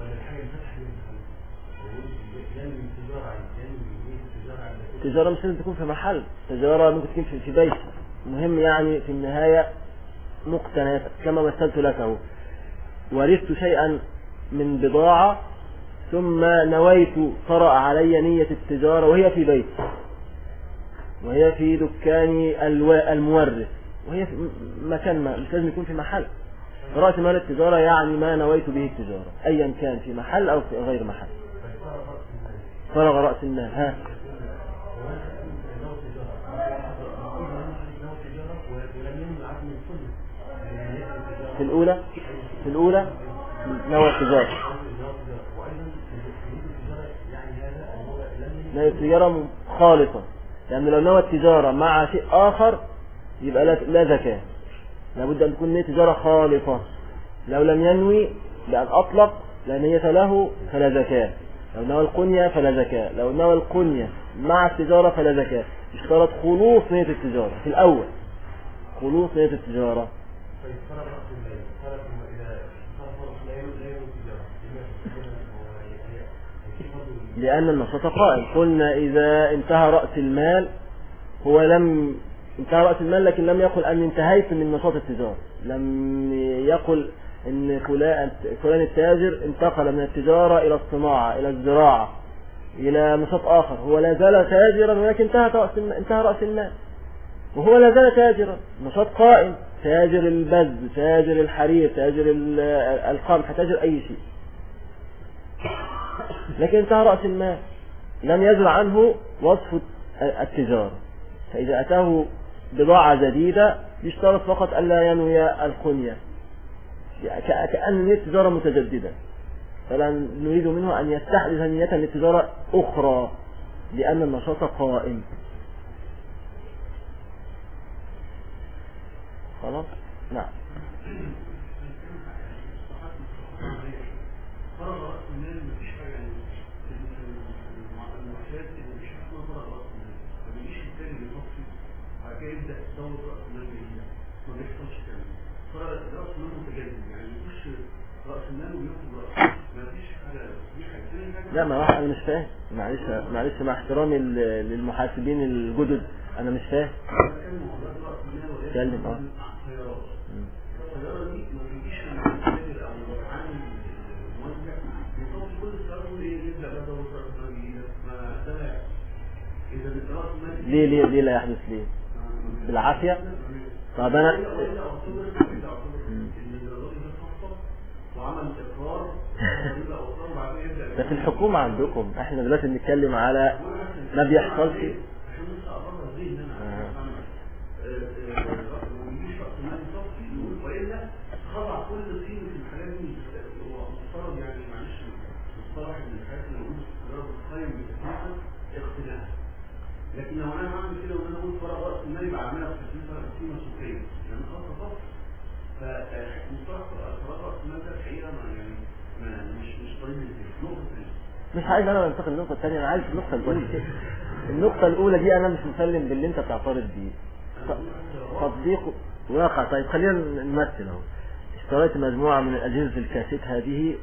التجارة مش لازم تكون في محل، التجارة ممكن تكون في بيت، مهم يعني في النهاية مقتنيات. كما مثلت لك اهو، ورثت شيئا من بضاعة ثم نويت، طرأ علي نية التجارة وهي في بيت، وهي في دكاني المورث، وهي في مكان ما، مش لازم يكون في محل. رأس مال التجارة يعني ما نويت به التجارة أيا كان، في محل أو في غير محل. فرغ رأس المال. ها في الأولى في الأولى نوى التجارة، نوى التجارة خالصة، لأن لو نوى التجارة مع شيء آخر يبقى لا زكاة، لابد أن تكون نية تجارة خالصة. لو لم ينوي بأن أطلق لا نية له فلا زكاة، لو نوى القنية فلا زكاة، لو نوى القنية مع التجارة فلا زكاة. اشترط خلوص نية التجارة في الأول، خلوص نية التجارة. لأن النشاط قائم. قلنا إذا انتهى رأس المال، هو لم انتهى رأس المال لكن لم يقل أن انتهيت من نشاط التجارة، لم يقل ان فلان فلان التاجر انتقل من التجارة الى الصناعة الى الزراعة الى نشاط اخر، هو لا زال تاجرا ولكن انتهى انتهى رأس المال وهو لا زال تاجرا، نشاط قائم، تاجر البز، تاجر الحرير، تاجر القمح، تاجر اي شيء، لكن انتهى رأس المال، لم يزل عنه وصف التجارة. فاذا اتاه بضاعة جديدة يشترط فقط الا ينوي القنية، كأن نية تجارة متجددة، فلا نريد منه أن يستحدث نية للتجارة أخرى لأن النشاط قائم. خلاص؟ نعم. لا ما واحد انا مش فاهم، معلش معلش مع احترامي للمحاسبين الجدد انا مش فاهم. اتكلم. اه ليه ليه ليه لا يحدث ليه؟ بالعافية. طب انا ده في الحكومة عندكم، احنا دلوقتي بنتكلم على ما بيحصلش. آه. لكن لو انا هعمل كده وانا اقول فرق راس المال يبقى اعملها في قيمه سوقيه، يعني خلاص خلاص. فمصطلح فرق راس المال ده الحقيقه يعني ما مش مش طريق نقطه. مش عايز انا انتقل للنقطه الثانيه، انا عايز النقطه الاولى. النقطه الاولى دي انا مش مسلم باللي انت بتعترض بيه، تطبيق واقع. طيب خلينا نمثل اهو، اشتريت مجموعه من الاجهزه الكاسيت هذه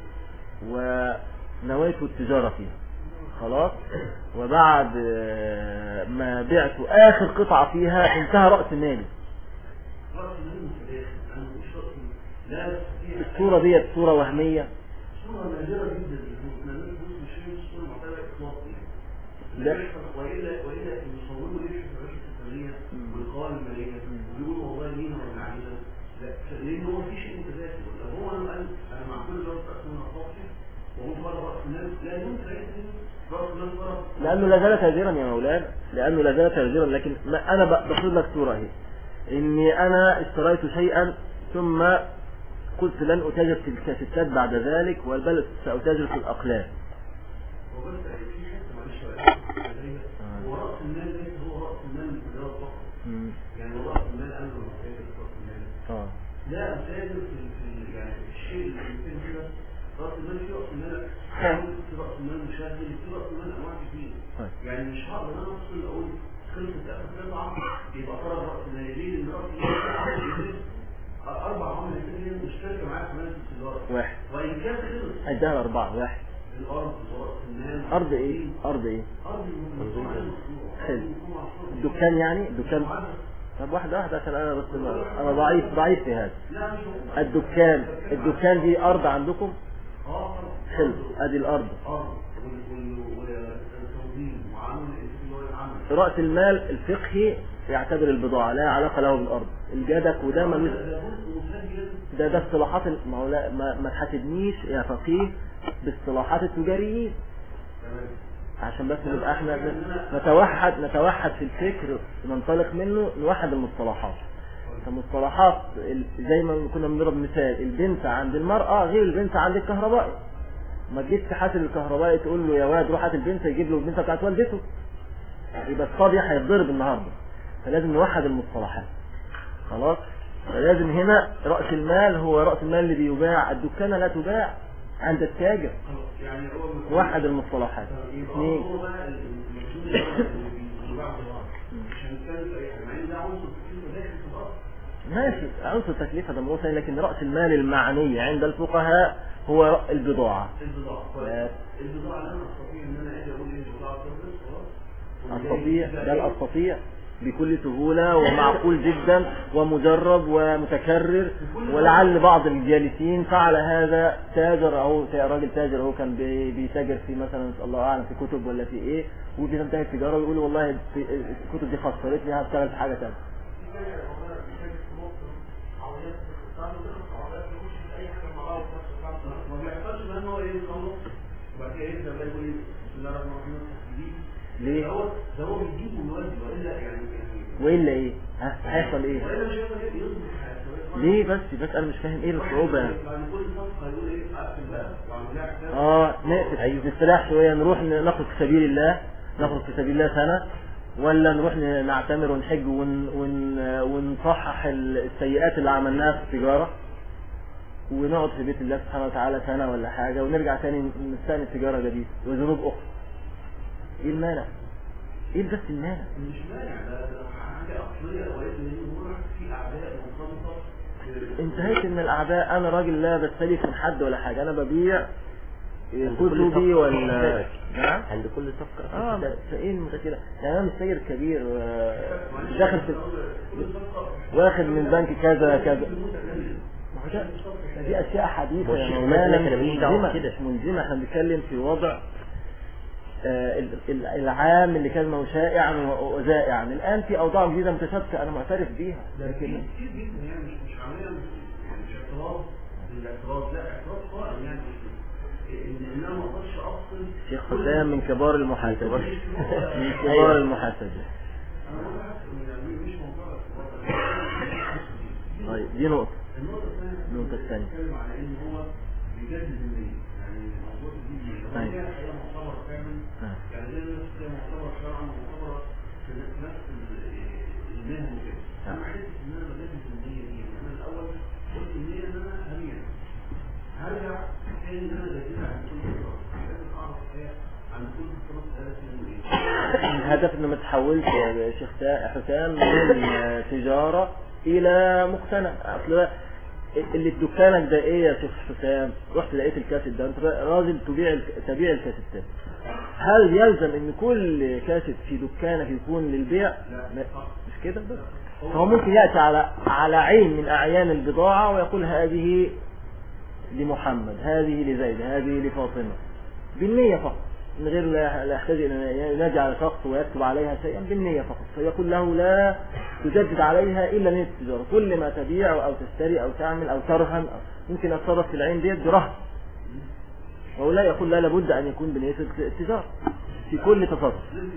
ونويت التجاره فيها، خلاص، وبعد ما بعت اخر قطعه فيها انتهى راس مالي. الصوره ديت صوره وهميه، صوره نادره جدا، لا والا والا يصوروا ليه في الرئاسه الفنيه والقوائم الماليه ويقولوا والله مين ولا علينا، لا لان هو في شيء متذاكر. لو هو قال انا مع كل دوله تقسيم الخاصه وهو فرق راس المال لا يمكن راس المال فرق، لانه لا زال تاجرا يا مولانا، لانه لا زال تاجرا. لكن ما انا بفرض لك صوره اهي، اني انا اشتريت شيئا ثم قلت لن اتاجر في الكاسيتات بعد ذلك بل ساتاجر في الاقلام. ورأس المال ليس هو رأس المال التجارة فقط، يعني رأس المال أنا بتاجر في رأس المال، لا أتاجر في يعني الشيء اللي يمكن كده. رأس المال في رأس المال في رأس المال مشاهد، في رأس المال أنواع كتير، يعني مش هقدر أنا أوصل أقول خلصت آخر قطعة يبقى فرق رأس المال، ليه؟ لأن رأس المال أربع عوامل اثنين مشتركة معاك في مال التجارة، واحد وإن كان خلص أداها أربعة، واحد الأرض ورأس المال. أرض إيه؟ أرض إيه؟ أرض حلو. الدكان يعني الدكان. طب واحدة واحدة عشان أنا بس أنا ضعيف ضعيف في هذا. الدكان الدكان دي أرض عندكم؟ حلو. أدي الأرض. رأس المال الفقهي يعتبر البضاعة لا علاقة له بالأرض. الجدك وده ملوش، ده ده اصطلاحات ما هو لا ما, ما تحاسبنيش يا فقيه باصطلاحات التجاريين عشان بس نبقى احنا نتوحد نتوحد في الفكر ننطلق منه نوحد المصطلحات. فمصطلحات زي ما كنا بنضرب مثال البنت عند المرأة غير البنت عند الكهربائي. ما تجيش تحاسب الكهربائي تقول له يا واد روح هات البنت يجيب له البنت بتاعت والدته، يبقى الصبي هيتضرب النهارده. فلازم نوحد المصطلحات خلاص. فلازم هنا رأس المال هو رأس المال اللي بيباع، الدكانة لا تباع عند التاجر. يعني هو وحد المصطلحات. اثنين هو بقى المفروض اللي بيباع عشان نتكلم في اي حاجه، مع ان ده عنصر تكلفه داخل في الارض ماشي، عنصر تكلفه ده موصل، لكن رأس المال المعني عند الفقهاء هو البضاعة. البضاعه بس البضاعه انا استطيع ان انا اجي اقول ايه البضاعه تخلص خلاص، استطيع ده استطيع بكل سهولة ومعقول جدا ومجرب ومتكرر. ولعل بعض الجالسين فعل هذا، تاجر او راجل تاجر هو كان بيتاجر في مثلا الله اعلم في كتب ولا في ايه، وبينتهي التجارة ويقول والله الكتب دي خسرت لي هشتغل في حاجة ثانيه. ما بيحصلش بقى ان هو ايه يخلص وبعد كده يبدا بقى يقول بسم الله الرحمن الرحيم ليه؟ ده هو ده هو بيجيبه من والده والا يعني يعني والا ايه؟ ها هيحصل ايه؟ والا مش هيقدر يصبح ليه بس بس انا مش فاهم ايه الصعوبه يعني. يعني كل صفقه يقول ايه اقفل بقى واعمل لها اه نقفل ايوه نستريح شويه، نروح نخرج في سبيل الله، نخرج في سبيل الله سنه، ولا نروح نعتمر ونحج ون ون ونصحح السيئات اللي عملناها في التجاره ونقعد في بيت الله سبحانه وتعالى سنه ولا حاجه ونرجع تاني نستأنف تجاره جديده وذنوب اخرى. ايه المانع؟ ايه بس المانع؟ مش مانع، ده حاجه اصليه ولكن هو في اعداء مرتبطه. انتهيت من الاعداء. انا راجل لا بستلف من حد ولا حاجه، انا ببيع كتبي ولا نعم عند كل صفقه. اه ايه المشكله؟ يعني انا مش تاجر كبير داخل في واخد من البنك كذا كذا، دي اشياء حديثه يا مولانا مش ملزمه. احنا بنتكلم في وضع آه العام اللي كان مو شائعا وزائعا. الان في اوضاع جديده متشابكه انا معترف بيها، لكن كتير جدا يعني مش مش عمليه يعني مش اعتراض للاعتراض، لا اعتراض قائم يعني ان انا ما اقدرش افصل. شيخ حسام من كبار المحاسبه من كبار المحاسبه. انا بقول يعني مش موضوع. طيب دي نقطه. النقطه الثانيه النقطه الثانيه بنتكلم على ان هو بيجدد النيه، يعني موضوع الدين ده هي حقيقه معتبر فعلا، يعني زي الناس هي معتبر شرعا معتبر في نفس المهن وكده. انا عرفت ان انا بجدد النيه دي، انا الاول قلت النيه ان انا هبيع هرجع تاني ان انا اجددها عن كل فتره، لازم اعرف ايه عن كل فتره هذا اسمه ايه. الهدف انه ما تحولش يا شيخ حسام من تجاره الى مقتنع. اصل اللي في دكانك ده ايه يا شيخ حسام؟ رحت لقيت الكاسيت ده، انت راجل تبيع تبيع الكاسيتات، هل يلزم ان كل كاسيت في دكانك يكون للبيع؟ لا مش كده بس. هو ممكن ياتي على على عين من اعيان البضاعه ويقول هذه لمحمد، هذه لزيد، هذه لفاطمه، بالنيه فقط، من غير لا يحتاج ان يجعل شخص ويكتب عليها شيئا، بالنية فقط. فيقول له لا تجدد عليها الا نية التجارة. كل ما تبيع او تشتري او تعمل او ترهن أو ممكن اتصرف في العين ديت برهن، ولا يقول لا لابد ان يكون بنية التجارة في كل تصرف.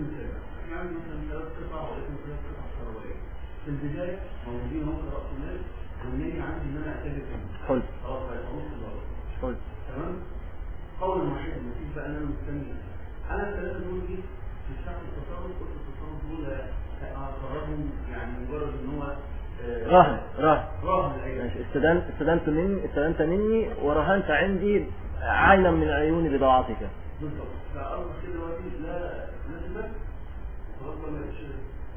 في البداية موجودين هم رأس المال والنية عندي ان انا اتاجر فيه. حلو. خلاص هيخلص الضرر. حلو. تمام؟ قول المحيط المفيد بقى ان انا مستني. انا الثلاثة دول دي في ساعة التصرف، قلت التصرف دول هقررهم يعني مجرد ان هو رهن رهن رهن ماشي. استدنت استدنت مني استدنت مني ورهنت عندي عينا من عيون بضاعتك. بالضبط. فأصبح كده دلوقتي لا لا تبقى خلاص ولا يشتري.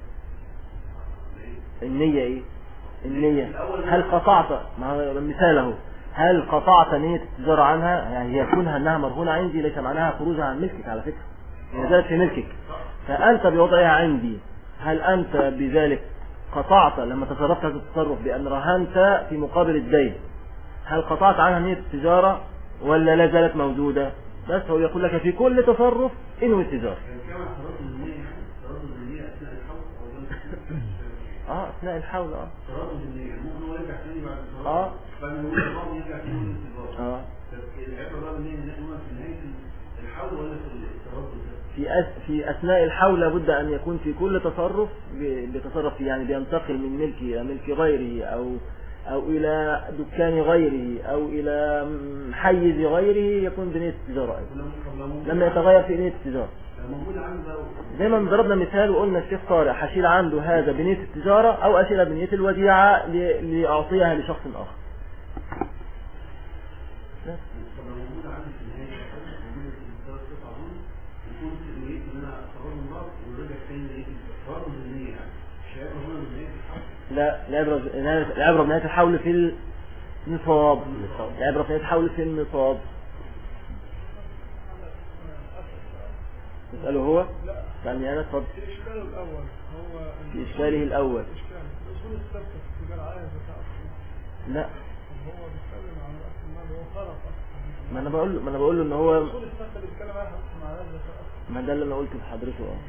النية ايه؟ النية هل قطعت، ما هو مثاله، هل قطعت نية التجارة عنها؟ يعني هي كونها انها مرهونة عندي ليس معناها خروجها عن ملكك على فكرة، هي زالت في ملكك، فأنت بوضعها عندي هل أنت بذلك قطعت لما تصرفت هذا التصرف بأن رهنت في مقابل الدين، هل قطعت عنها نية التجارة ولا لا زالت موجودة؟ بس هو يقول لك في كل تصرف انوي التجارة. يعني كما اعتراض النية اعتراض النية أثناء الحول أو اه اثناء الحول اه تردد النية ممكن هو يرجع تاني بعد التردد اه فانا هو الرابط يرجع تاني للاستدراج اه طب العبره بقى ان هي في نهايه الحول ولا في التردد ده؟ في أس في اثناء الحول لابد ان يكون في كل تصرف بيتصرف فيه، يعني بينتقل من ملكه الى ملك غيره او او الى دكان غيره او الى حيز غيره يكون بنية التجارة ايضا لما يتغير في بنية التجارة. زي ما ضربنا مثال وقلنا الشيخ طارق هشيل عنده هذا بنية التجارة او اشيلها بنية الوديعة لاعطيها لشخص اخر. لا العبرة العبرة بنهاية الحول في النصاب، العبرة بنهاية الحول في النصاب. تسأله هو؟ يعني أنا اتفضل. في إشكاله الأول هو في إشكاله الأول أصول الثبت في تجارة عايزة لا هو بيتكلم عن رأس المال هو فرق ما أنا بقول ما أنا بقول له إن هو أصول الثبت اللي بيتكلم عنها مع رأس ما ده اللي أنا قلته لحضرته اه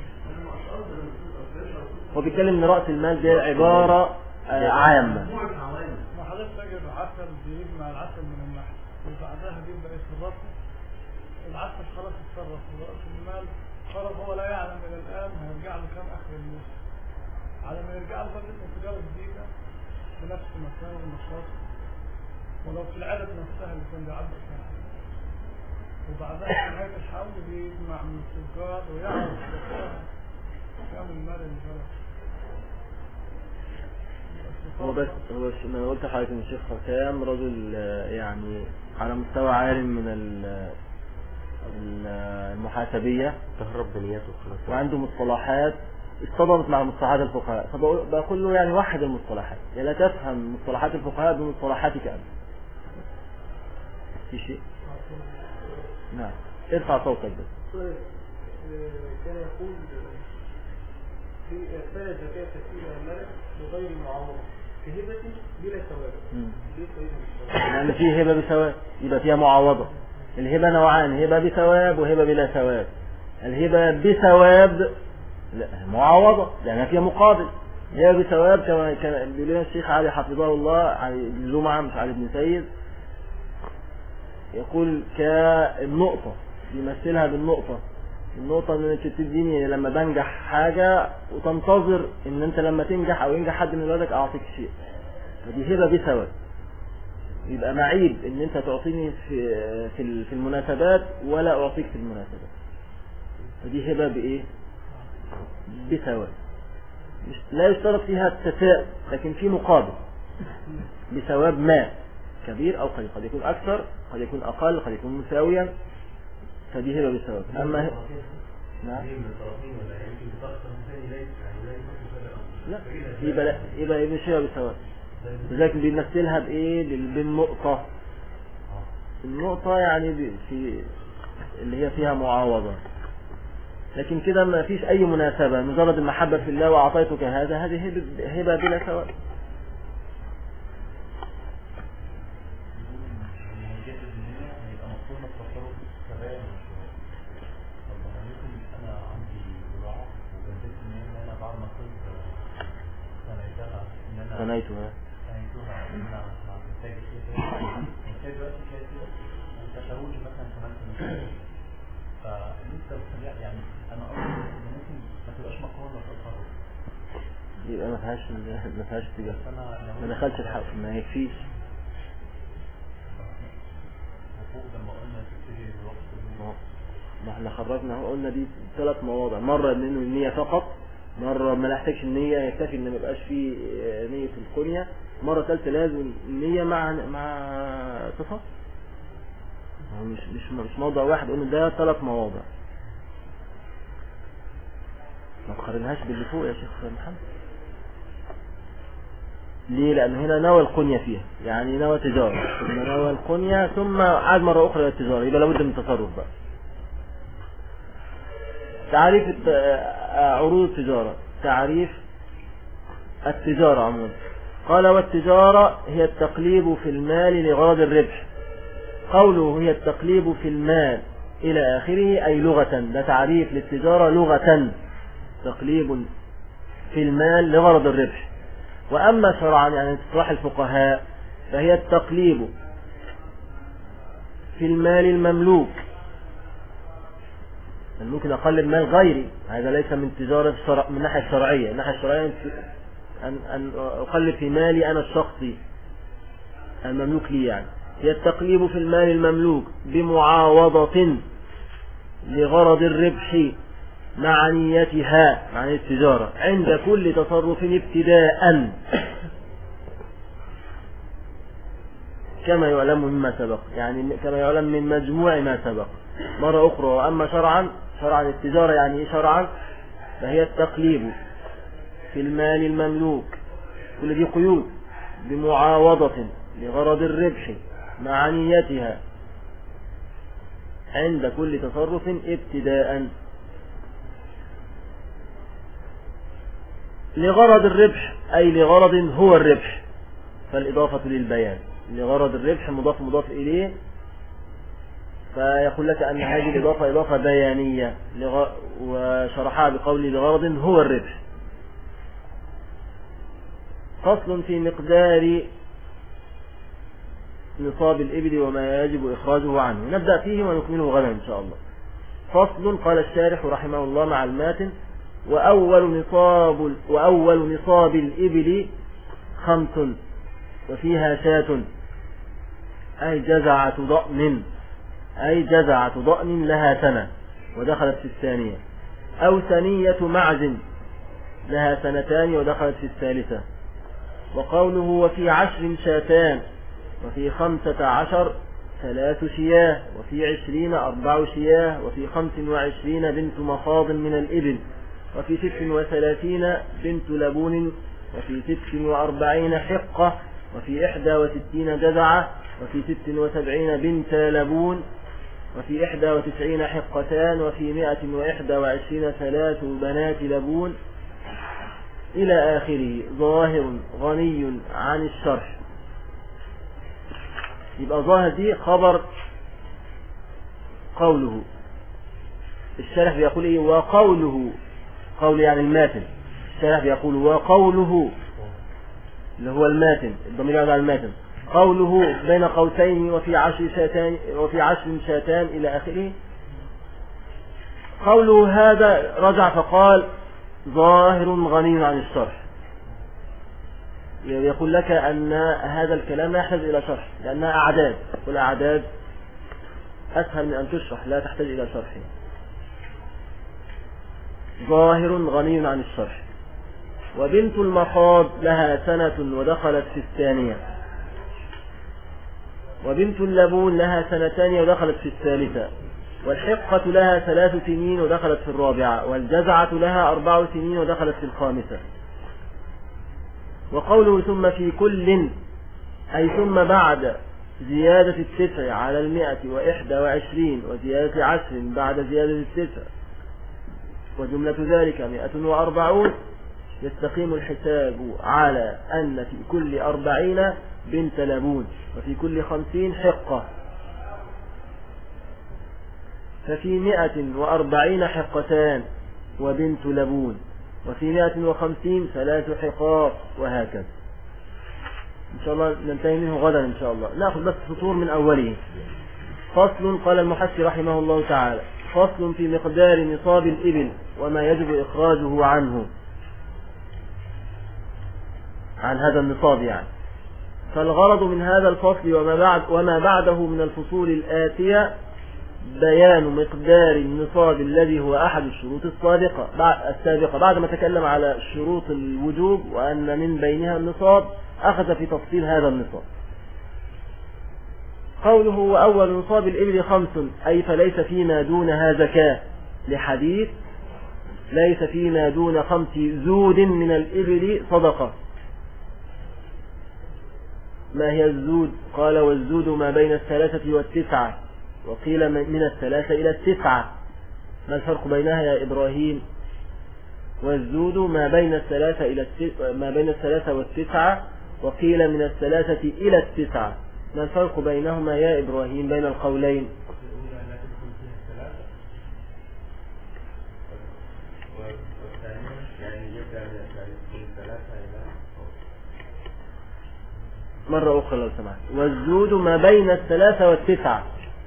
هو بيتكلم إن رأس المال ده عبارة عامة. ما حضرتك تجد عسل بيجمع العسل من النحل وبعدها بيبدأ يتصرف العسل خلاص اتصرف ورأس المال خلاص هو لا يعلم إلى الآن هيرجع له كم آخر الموسم على ما يرجع له بدأت تجارة جديدة بنفس مكان ونشاط ولو في العدد نفسها اللي كان بيعبر فيها وبعدها في نهاية الحول بيجمع من التجار ويعرف كم المال اللي جرى. هو بس هو انا قلت لحضرتك ان الشيخ حسام رجل يعني على مستوى عالي من المحاسبية تهرب بنياته وعنده مصطلحات اصطدمت مع مصطلحات الفقهاء، فبقول له يعني وحد المصطلحات، يا لا تفهم مصطلحات الفقهاء بمصطلحاتك أنت. في شيء؟ نعم ارفع صوتك بس. كان يقول في إرسال الزكاة إلى الملك بغير معاوضة كهبة بلا ثواب. لأن فيه هبة بثواب يبقى فيها معاوضة. الهبة نوعان، هبة بثواب وهبة بلا ثواب. الهبة بثواب لا معاوضة لأنها فيها مقابل. هبة بثواب كما كان بيقول لنا الشيخ علي حفظه الله علي بن جمعة مش علي بن سيد يقول كالنقطة بيمثلها بالنقطة. النقطة ان انت تديني لما بنجح حاجة وتنتظر ان انت لما تنجح او ينجح حد من ولادك اعطيك شيء، فدي هبة بثواب. يبقى معيب ان انت تعطيني في في المناسبات ولا اعطيك في المناسبات، فدي هبة بايه بثواب. مش لا يشترط فيها التساءل لكن في مقابل بثواب ما كبير او قليل، قد يكون اكثر قد يكون اقل قد يكون مساويا، فدي هبة بثواب. اما نعم لا يبقى يبقى مش هبة بثواب، لذلك بنمثلها بايه بالنقطة. النقطة يعني في اللي هي فيها معاوضة، لكن كده ما فيش اي مناسبة، مجرد المحبة في الله واعطيتك هذا هذه هبة بلا ثواب. بنيتها يبقى ما فيهاش ما فيهاش تجارة، ما دخلش الحق ما يكفيش. ما احنا خرجنا اهو قلنا دي ثلاث مواضع، مرة انه النية فقط، مرة ما نحتاجش النية يكتفي ان ما يبقاش فيه نية في الكنية، مرة ثالثة لازم النية مع مع تصف. مش مش مش موضع واحد، قلنا ده ثلاث مواضع. ما تقارنهاش باللي فوق يا شيخ محمد. ليه؟ لأن هنا نوى القنية فيها، يعني نوى تجارة ثم نوى القنية ثم عاد مرة أخرى للتجارة، يبقى لابد من التصرف بقى. تعريف عروض التجارة، تعريف التجارة عموما. قال والتجارة هي التقليب في المال لغرض الربح. قوله هي التقليب في المال إلى آخره أي لغة، ده تعريف للتجارة لغة، تقليب في المال لغرض الربح. وأما شرعا يعني اصطلاح الفقهاء فهي التقليب في المال المملوك. ممكن أقلب مال غيري، هذا ليس من تجارة الشرع من الناحية الشرعية. الناحية الشرعية أن أن أقلب في مالي أنا الشخصي المملوك لي، يعني هي التقليب في المال المملوك بمعاوضة لغرض الربح مع نيتها، مع التجارة، عند كل تصرف ابتداء كما يعلم مما سبق، يعني كما يعلم من مجموع ما سبق مرة أخرى. وأما شرعا، شرعا التجارة يعني إيه شرعا؟ فهي التقليب في المال المملوك، كل دي قيود، بمعاوضة لغرض الربح مع نيتها عند كل تصرف ابتداء. لغرض الربح أي لغرض هو الربح، فالإضافة للبيان، لغرض الربح مضاف مضاف إليه، فيقول لك أن هذه الإضافة إضافة بيانية وشرحها بقول لغرض هو الربح. فصل في مقدار نصاب الإبل وما يجب إخراجه عنه، نبدأ فيه ونكمله غدا إن شاء الله. فصل. قال الشارح رحمه الله مع الماتن: وأول نصاب وأول نصاب الإبل خمس وفيها شاة، أي جزعة ضأن، أي جزعة ضأن لها سنة ودخلت في الثانية، أو ثنية معز لها سنتان ودخلت في الثالثة. وقوله وفي عشر شاتان، وفي خمسة عشر ثلاث شياه، وفي عشرين أربع شياه، وفي خمس وعشرين بنت مخاض من الإبل، وفي ست وثلاثين بنت لبون، وفي ست وأربعين حقة، وفي إحدى وستين جزعة، وفي ست وسبعين بنت لبون، وفي إحدى وتسعين حقتان، وفي مائة وإحدى وعشرين ثلاث بنات لبون إلى آخره. ظاهر غني عن الشرح. يبقى ظاهر دي خبر قوله. الشارح بيقول إيه؟ وقوله، قول يعني الماتن. الشارح بيقول وقوله اللي هو الماتن، الضمير يرجع على الماتن. قوله بين قوسين وفي عشر شاتان، وفي عشر شاتان إلى آخره. قوله هذا رجع فقال ظاهر غني عن الشرح. يقول لك أن هذا الكلام لا يحتاج إلى شرح، لأنها أعداد، والأعداد أسهل من أن تشرح، لا تحتاج إلى شرح. ظاهر غني عن الشرح. وبنت المخاض لها سنة ودخلت في الثانية، وبنت اللبون لها سنتان ودخلت في الثالثة، والحقة لها ثلاث سنين ودخلت في الرابعة، والجزعة لها أربع سنين ودخلت في الخامسة. وقوله ثم في كل، أي ثم بعد زيادة التسع على المئة وإحدى وعشرين وزيادة عشر بعد زيادة التسع، وجملة ذلك مئة وأربعون، يستقيم الحساب على أن في كل أربعين بنت لبون، وفي كل خمسين حقة، ففي مئة وأربعين حقتان وبنت لبون، وفي مئة وخمسين ثلاث حقاق، وهكذا. إن شاء الله ننتهي منه غدا إن شاء الله. نأخذ بس سطور من أوله. فصل. قال المحشي رحمه الله تعالى: فصل في مقدار نصاب الإبل وما يجب إخراجه عنه، عن هذا النصاب يعني. فالغرض من هذا الفصل وما بعد وما بعده من الفصول الآتية بيان مقدار النصاب الذي هو أحد الشروط السابقة السابقة بعد ما تكلم على شروط الوجوب وأن من بينها النصاب، أخذ في تفصيل هذا النصاب. قوله وأول نصاب الإبل خمس، أي فليس فيما دونها زكاة، لحديث ليس فيما دون خمس زود من الإبل صدقة. ما هي الزود؟ قال والزود ما بين الثلاثة والتسعة، وقيل من الثلاثة إلى التسعة. ما الفرق بينها يا إبراهيم؟ والزود ما بين الثلاثة إلى ما بين الثلاثة والتسعة، وقيل من الثلاثة إلى التسعة. ما الفرق بينهما يا إبراهيم بين القولين؟ مرة أخرى لو سمحت. والزود ما بين الثلاثة والتسعة.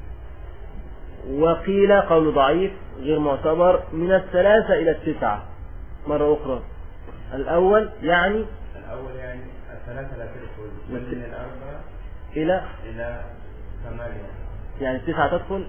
وقيل قول ضعيف غير معتبر من الثلاثة إلى التسعة. مرة أخرى. الأول يعني الأول يعني الثلاثة لا تدخل بل من الأربعة إلى إلى ثمانية، يعني التسعة تدخل.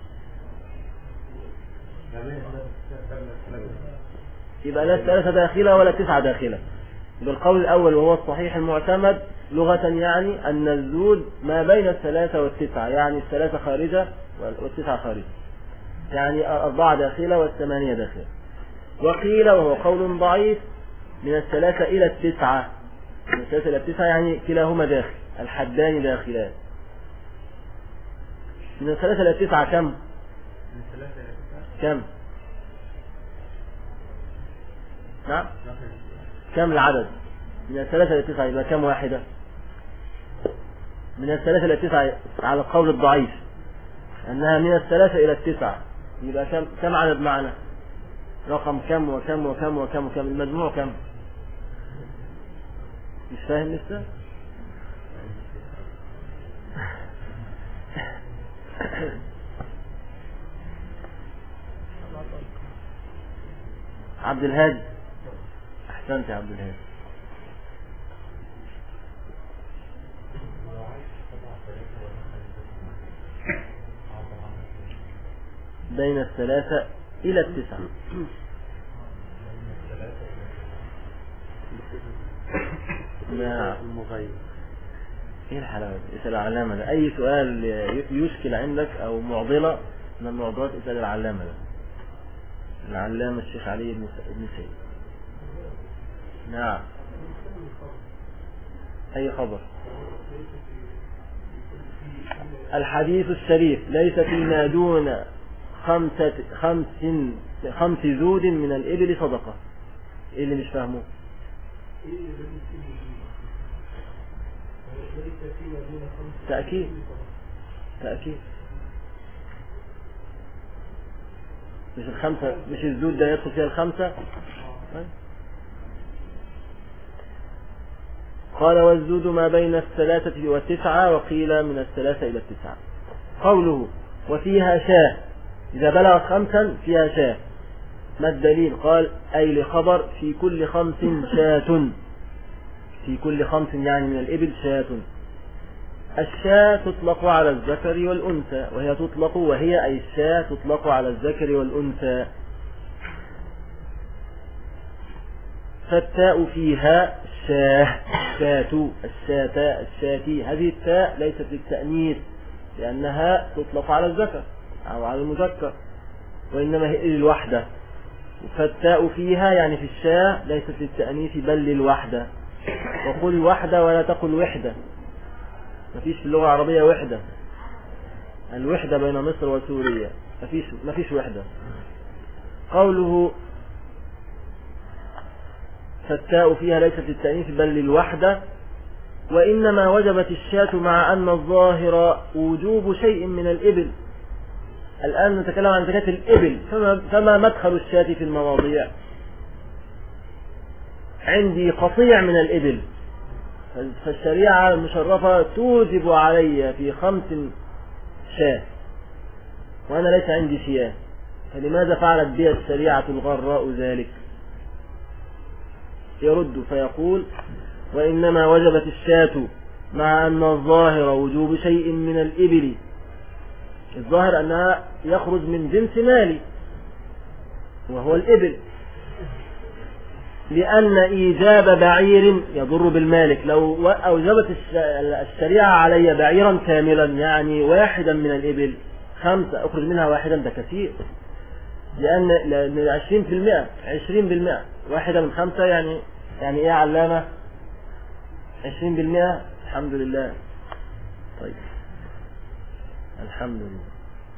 يبقى لا الثلاثة داخلة ولا التسعة داخلة. بالقول الأول وهو الصحيح المعتمد لغة يعني أن الزود ما بين الثلاثة والتسعة، يعني الثلاثة خارجة والتسعة خارجة، يعني أربعة داخلة والثمانية داخلة. وقيل وهو قول ضعيف من الثلاثة إلى التسعة، من الثلاثة إلى التسعة يعني كلاهما داخل، الحدان داخلان. من الثلاثة إلى التسعة كم؟ من الثلاثة إلى التسعة كم؟ نعم؟ كم العدد؟ من الثلاثة إلى التسعة يبقى كم واحدة؟ من الثلاثة إلى التسعة على القول الضعيف أنها من الثلاثة إلى التسعة يبقى كم كم عدد معنا؟ رقم كم وكم وكم وكم وكم المجموع كم؟ مش فاهم لسه؟ عبد الهادي أحسنت يا عبد الهادي. بين الثلاثة إلى التسعة. نعم المغير. ايه الحلاوة دي؟ اسأل العلامة ده. اي سؤال يشكل عندك او معضلة من المعضلات اسأل العلامة ده، العلامة الشيخ علي بن سيد. نعم اي خبر. الحديث الشريف ليس فيما دون خمسة خمس خمس زود من الإبل صدقة. ايه اللي مش فاهمه؟ تأكيد تأكيد مش الخمسة، مش الزود ده يدخل فيها الخمسة. قال والزود ما بين الثلاثة والتسعة، وقيل من الثلاثة إلى التسعة. قوله وفيها شاه، إذا بلغ خمسا فيها شاه، ما الدليل؟ قال أي لخبر في كل خمس شاة، في كل خمس يعني من الإبل شاة. الشاة تطلق على الذكر والأنثى، وهي تطلق وهي أي الشاة تطلق على الذكر والأنثى. فالتاء فيها الشاه، الشاة، الشاة، الشاتي. هذه التاء ليست للتأنيث لأنها تطلق على الذكر أو على المذكر، وإنما هي للوحدة. فالتاء فيها يعني في الشاة ليست للتأنيث بل للوحدة. وقل وحدة ولا تقل وحدة، مفيش في اللغة العربية وحدة. الوحدة بين مصر وسوريا مفيش, مفيش وحدة. قوله فالتاء فيها ليست للتأنيث بل للوحدة. وإنما وجبت الشاة مع أن الظاهر وجوب شيء من الإبل. الآن نتكلم عن زكاة الإبل، فما, فما مدخل الشاة في المواضيع؟ عندي قطيع من الإبل، فالشريعة المشرفة توجب علي في خمس شاة وأنا ليس عندي شياه، فلماذا فعلت بي الشريعة الغراء ذلك؟ يرد فيقول وإنما وجبت الشاة مع أن الظاهر وجوب شيء من الإبل. الظاهر أنها يخرج من جنس مالي وهو الإبل، لأن إيجاب بعير يضر بالمالك. لو أوجبت الشريعة علي بعيرا كاملا يعني واحدا من الإبل، خمسة أخرج منها واحدا، ده كثير، لأن عشرين في المئة عشرين بالمئة واحدة من خمسة يعني يعني إيه علامة؟ عشرين بالمئة. الحمد لله. طيب الحمد لله.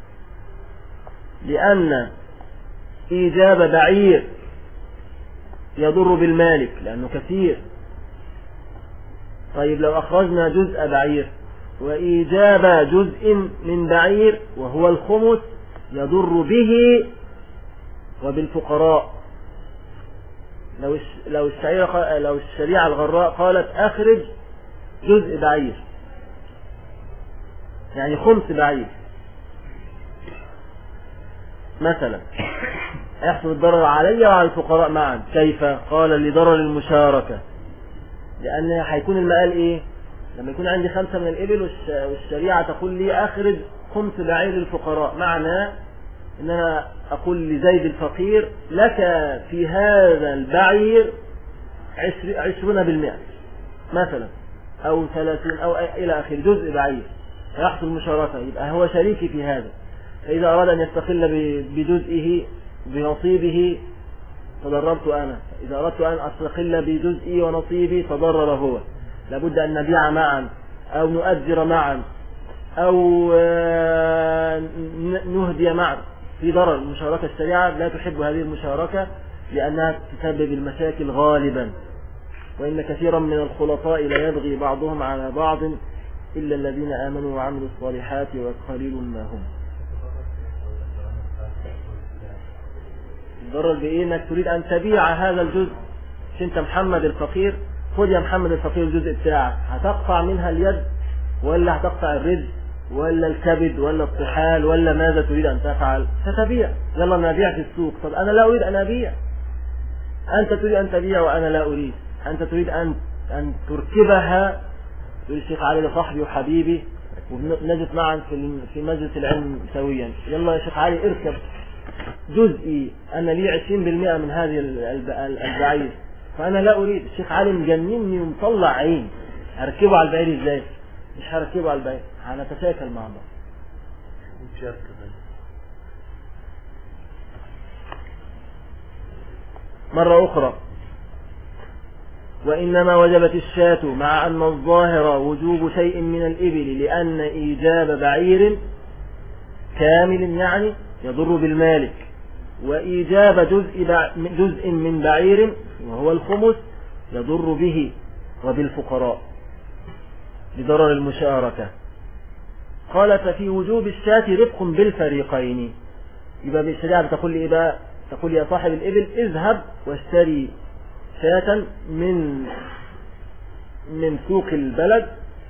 لأن إيجاب بعير يضر بالمالك لأنه كثير. طيب لو أخرجنا جزء بعير، وإيجاب جزء من بعير وهو الخمس يضر به وبالفقراء. لو لو الشريعة لو الشريعة الغراء قالت أخرج جزء بعير، يعني خمس بعير مثلا، يحصل الضرر علي وعلى الفقراء معا. كيف؟ قال لضرر المشاركة، لأن هيكون المقال إيه؟ لما يكون عندي خمسة من الإبل والشريعة تقول لي أخرج خمس بعير الفقراء، معنى إن أنا أقول لزيد الفقير لك في هذا البعير عشرون بالمئة مثلا، أو ثلاثين أو إلى آخر، جزء بعير فيحصل مشاركة، يبقى هو شريكي في هذا. فإذا أراد أن يستقل بجزئه بنصيبه تضررت أنا، إذا أردت أن أستقل بجزئي ونصيبي تضرر هو. لابد أن نبيع معا أو نؤجر معا أو نهدي معا، في ضرر. المشاركة الشريعة لا تحب هذه المشاركة لأنها تسبب المشاكل غالبا، وإن كثيرا من الخلطاء لا يبغي بعضهم على بعض إلا الذين آمنوا وعملوا الصالحات وقليل ما هم. الضرر بإيه؟ إنك تريد أن تبيع هذا الجزء. مش أنت محمد الفقير، خذ يا محمد الفقير الجزء بتاعك، هتقطع منها اليد ولا هتقطع الرجل ولا الكبد ولا الطحال ولا ماذا تريد أن تفعل؟ ستبيع. يلا نبيع في السوق. طب أنا لا أريد أن أبيع، أنت تريد أن تبيع وأنا لا أريد. أنت تريد أن أن تركبها. يقول الشيخ علي لصاحبي وحبيبي ونجد معا في في مجلس العلم سويا، يلا يا شيخ علي اركب جزئي، أنا لي عشرين بالمئة من هذه البعير، فأنا لا أريد. الشيخ علي مجنني ومطلع عين، هركبه على البعير إزاي؟ مش هركبه على البعير، هنتشاكل مع بعض. مرة أخرى، وإنما وجبت الشاة مع أن الظاهر وجوب شيء من الإبل، لأن إيجاب بعير كامل يعني يضر بالمالك، وإيجاب جزء, جزء من بعير وهو الخمس يضر به وبالفقراء لضرر المشاركة. قال ففي وجوب الشاة رفق بالفريقين. يبقى بالشريعة بتقول لي إيه بقى؟ تقول يا صاحب الإبل اذهب واشتري شاة من من سوق البلد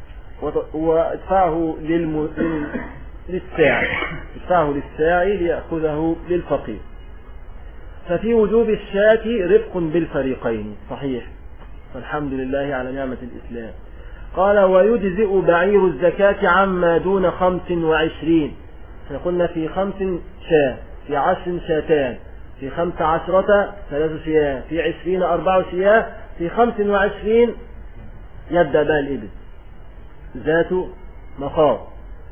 وادفعه للم... للساعي، ادفعه للساعي ليأخذه للفقير. ففي وجوب الشاة رفق بالفريقين صحيح، فالحمد لله على نعمة الإسلام. قال ويجزئ بعير الزكاة عما دون خمس وعشرين. فقلنا في خمس شاة، في عشر شاتان، في خمس عشرة ثلاث شياه، في عشرين أربع شياه، في خمس وعشرين يبدأ بها الإبل ذات مخاض.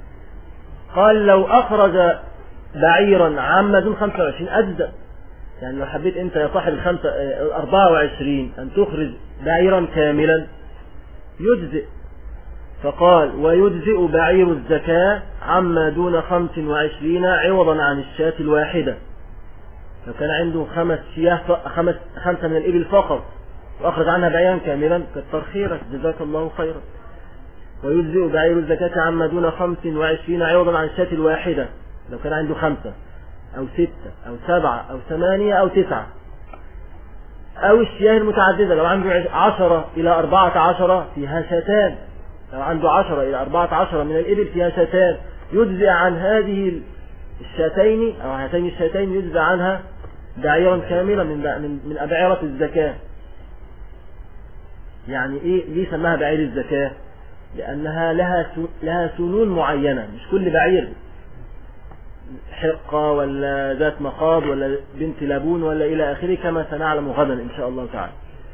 قال لو أخرج بعيرا عما دون خمسة وعشرين أجزأ. يعني لو حبيت أنت يا صاحب الخمسة أربعة وعشرين أن تخرج بعيرا كاملا يجزئ. فقال ويجزئ بعير الزكاة عما دون خمس وعشرين عوضا عن الشاة الواحدة. لو كان عنده خمس شياه خمس خمسة من الإبل فقط وأخرج عنها بعيرا كاملا كتر خيرك جزاك الله خيرا. ويجزئ بعير الزكاة عما دون خمس وعشرين عوضا عن الشاة الواحدة. لو كان عنده خمسة أو ستة أو سبعة أو ثمانية أو تسعة، أو الشياه المتعددة. لو عنده عشرة إلى أربعة عشر فيها شاتان، لو عنده عشرة إلى أربعة عشر من الإبل فيها شاتان، يجزئ عن هذه الشاتين أو هاتين الشاتين يجزئ عنها بعيرا كاملا من من أبعرة الزكاة. يعني إيه ليه سماها بعير الزكاة؟ لأنها لها لها سنون معينة، مش كل بعير حقة ولا ذات مخاض ولا بنت لبون ولا إلى آخره كما سنعلم غدا إن شاء الله تعالى.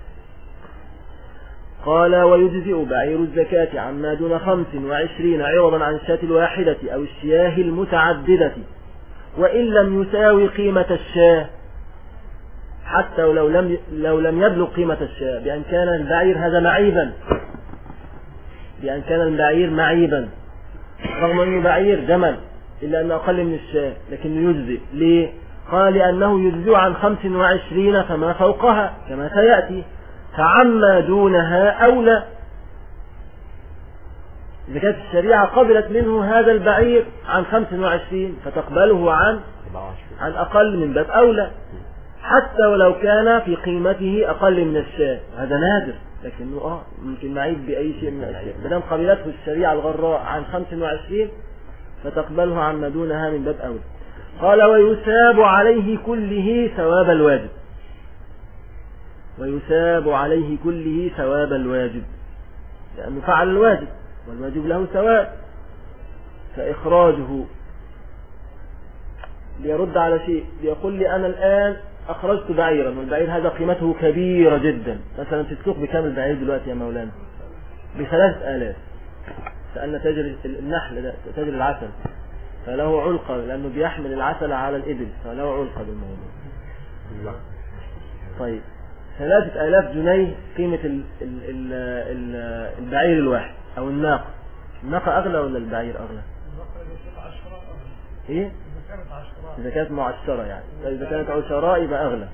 قال ويجزئ بعير الزكاة عما دون خمس وعشرين عوضا عن الشاة الواحدة أو الشياه المتعددة، وإن لم يساوي قيمة الشاة، حتى ولو لم لو لم يبلغ قيمة الشاة، بأن كان البعير هذا معيبا، بأن كان البعير معيبا رغم أنه بعير جمل إلا أنه أقل من الشاة لكنه يجزئ. ليه؟ قال لأنه يجزئ عن خمس وعشرين فما فوقها كما سيأتي، فعما دونها أولى. إذا كانت الشريعة قبلت منه هذا البعير عن خمس وعشرين فتقبله عن عن أقل من باب أولى، حتى ولو كان في قيمته أقل من الشاة. هذا نادر، لكنه اه ممكن نعيب بأي شيء من الأشياء ما دام قبلته الشريعة الغراء عن خمس وعشرين فتقبله عما دونها من باب أولى. قال ويثاب عليه كله ثواب الواجب، ويثاب عليه كله ثواب الواجب لأنه فعل الواجب والواجب له ثواب. فإخراجه ليرد على شيء، يقول لي أنا الآن أخرجت بعيرا والبعير هذا قيمته كبيرة جدا، مثلا تسلق بكام البعير دلوقتي يا مولانا؟ بثلاثة آلاف. سألنا تاجر النحل ده تاجر العسل فله علقة لأنه بيحمل العسل على الإبل فله علقة بالموضوع. طيب ثلاثة آلاف جنيه قيمة ال ال ال ال البعير الواحد أو الناقة. الناقة أغلى ولا البعير أغلى؟ إيه؟ إذا كانت معشرة يعني، إذا كانت عشراء يبقى أغلى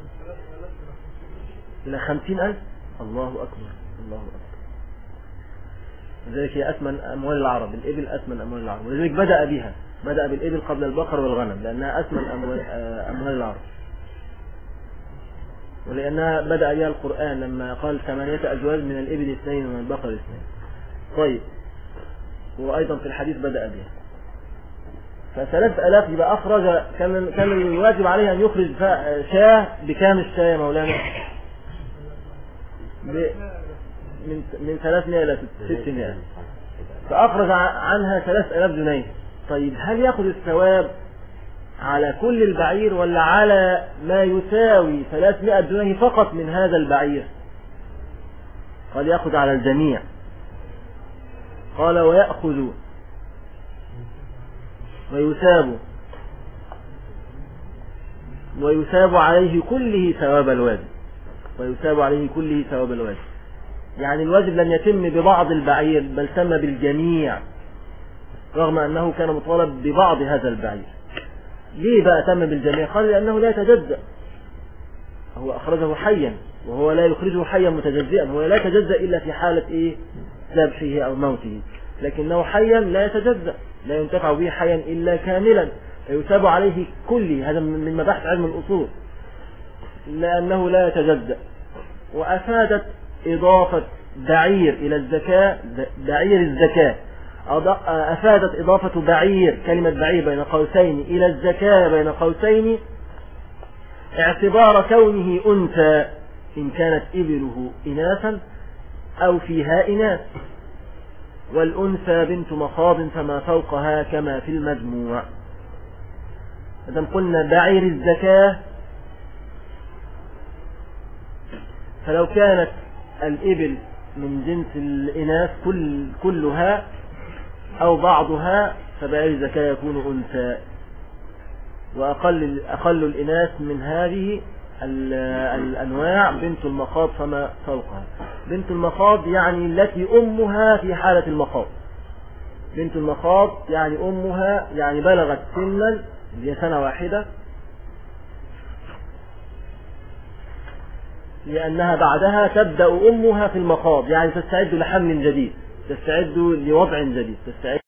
إلى خمسين ألف. الله أكبر الله أكبر. لذلك هي أثمن أموال العرب، الإبل أثمن أموال العرب، ولذلك بدأ بها، بدأ بالإبل قبل البقر والغنم لأنها أثمن أموال, أموال العرب، ولأنها بدأ بها القرآن لما قال ثمانية أزواج من الإبل اثنين ومن البقر اثنين. طيب وأيضا في الحديث بدأ بها. فثلاث آلاف يبقى أخرج، كان كان الواجب عليه أن يخرج شاة بكام الشاة يا مولانا؟ من من ثلاثمائة إلى ستمائة، فأخرج عنها ثلاث آلاف جنيه. طيب هل يأخذ الثواب على كل البعير ولا على ما يساوي ثلاثمائة جنيه فقط من هذا البعير؟ قال يأخذ على الجميع. قال ويأخذ ويثاب ويثاب عليه كله ثواب الواجب، ويثاب عليه كله ثواب الواجب. يعني الواجب لم يتم ببعض البعير بل تم بالجميع رغم أنه كان مطالب ببعض هذا البعير. ليه بقى تم بالجميع؟ قال لأنه لا يتجزأ، هو أخرجه حيا وهو لا يخرجه حيا متجزئا، هو لا يتجزأ إلا في حالة إيه؟ ذبحه أو موته، لكنه حيا لا يتجزأ، لا ينتفع به حيا إلا كاملا، فيثاب عليه كله. هذا من مباحث علم الأصول لأنه لا يتجزأ. وأفادت إضافة بعير إلى الزكاة، بعير الزكاة، أفادت إضافة بعير كلمة بعير بين قوسين إلى الزكاة بين قوسين اعتبار كونه أنثى إن كانت إبله إناثا أو فيها إناث، والأنثى بنت مخاض فما فوقها كما في المجموع. إذا قلنا بعير الزكاة فلو كانت الإبل من جنس الإناث كل كلها أو بعضها فبعير الزكاة يكون أنثى، وأقل أقل الإناث من هذه الأنواع بنت المخاض فما فوقها. بنت المخاض يعني التي أمها في حالة المخاض، بنت المخاض يعني أمها يعني بلغت سنا هي سنة واحدة، لأنها بعدها تبدأ أمها في المخاض يعني تستعد لحمل جديد، تستعد لوضع جديد، تستعد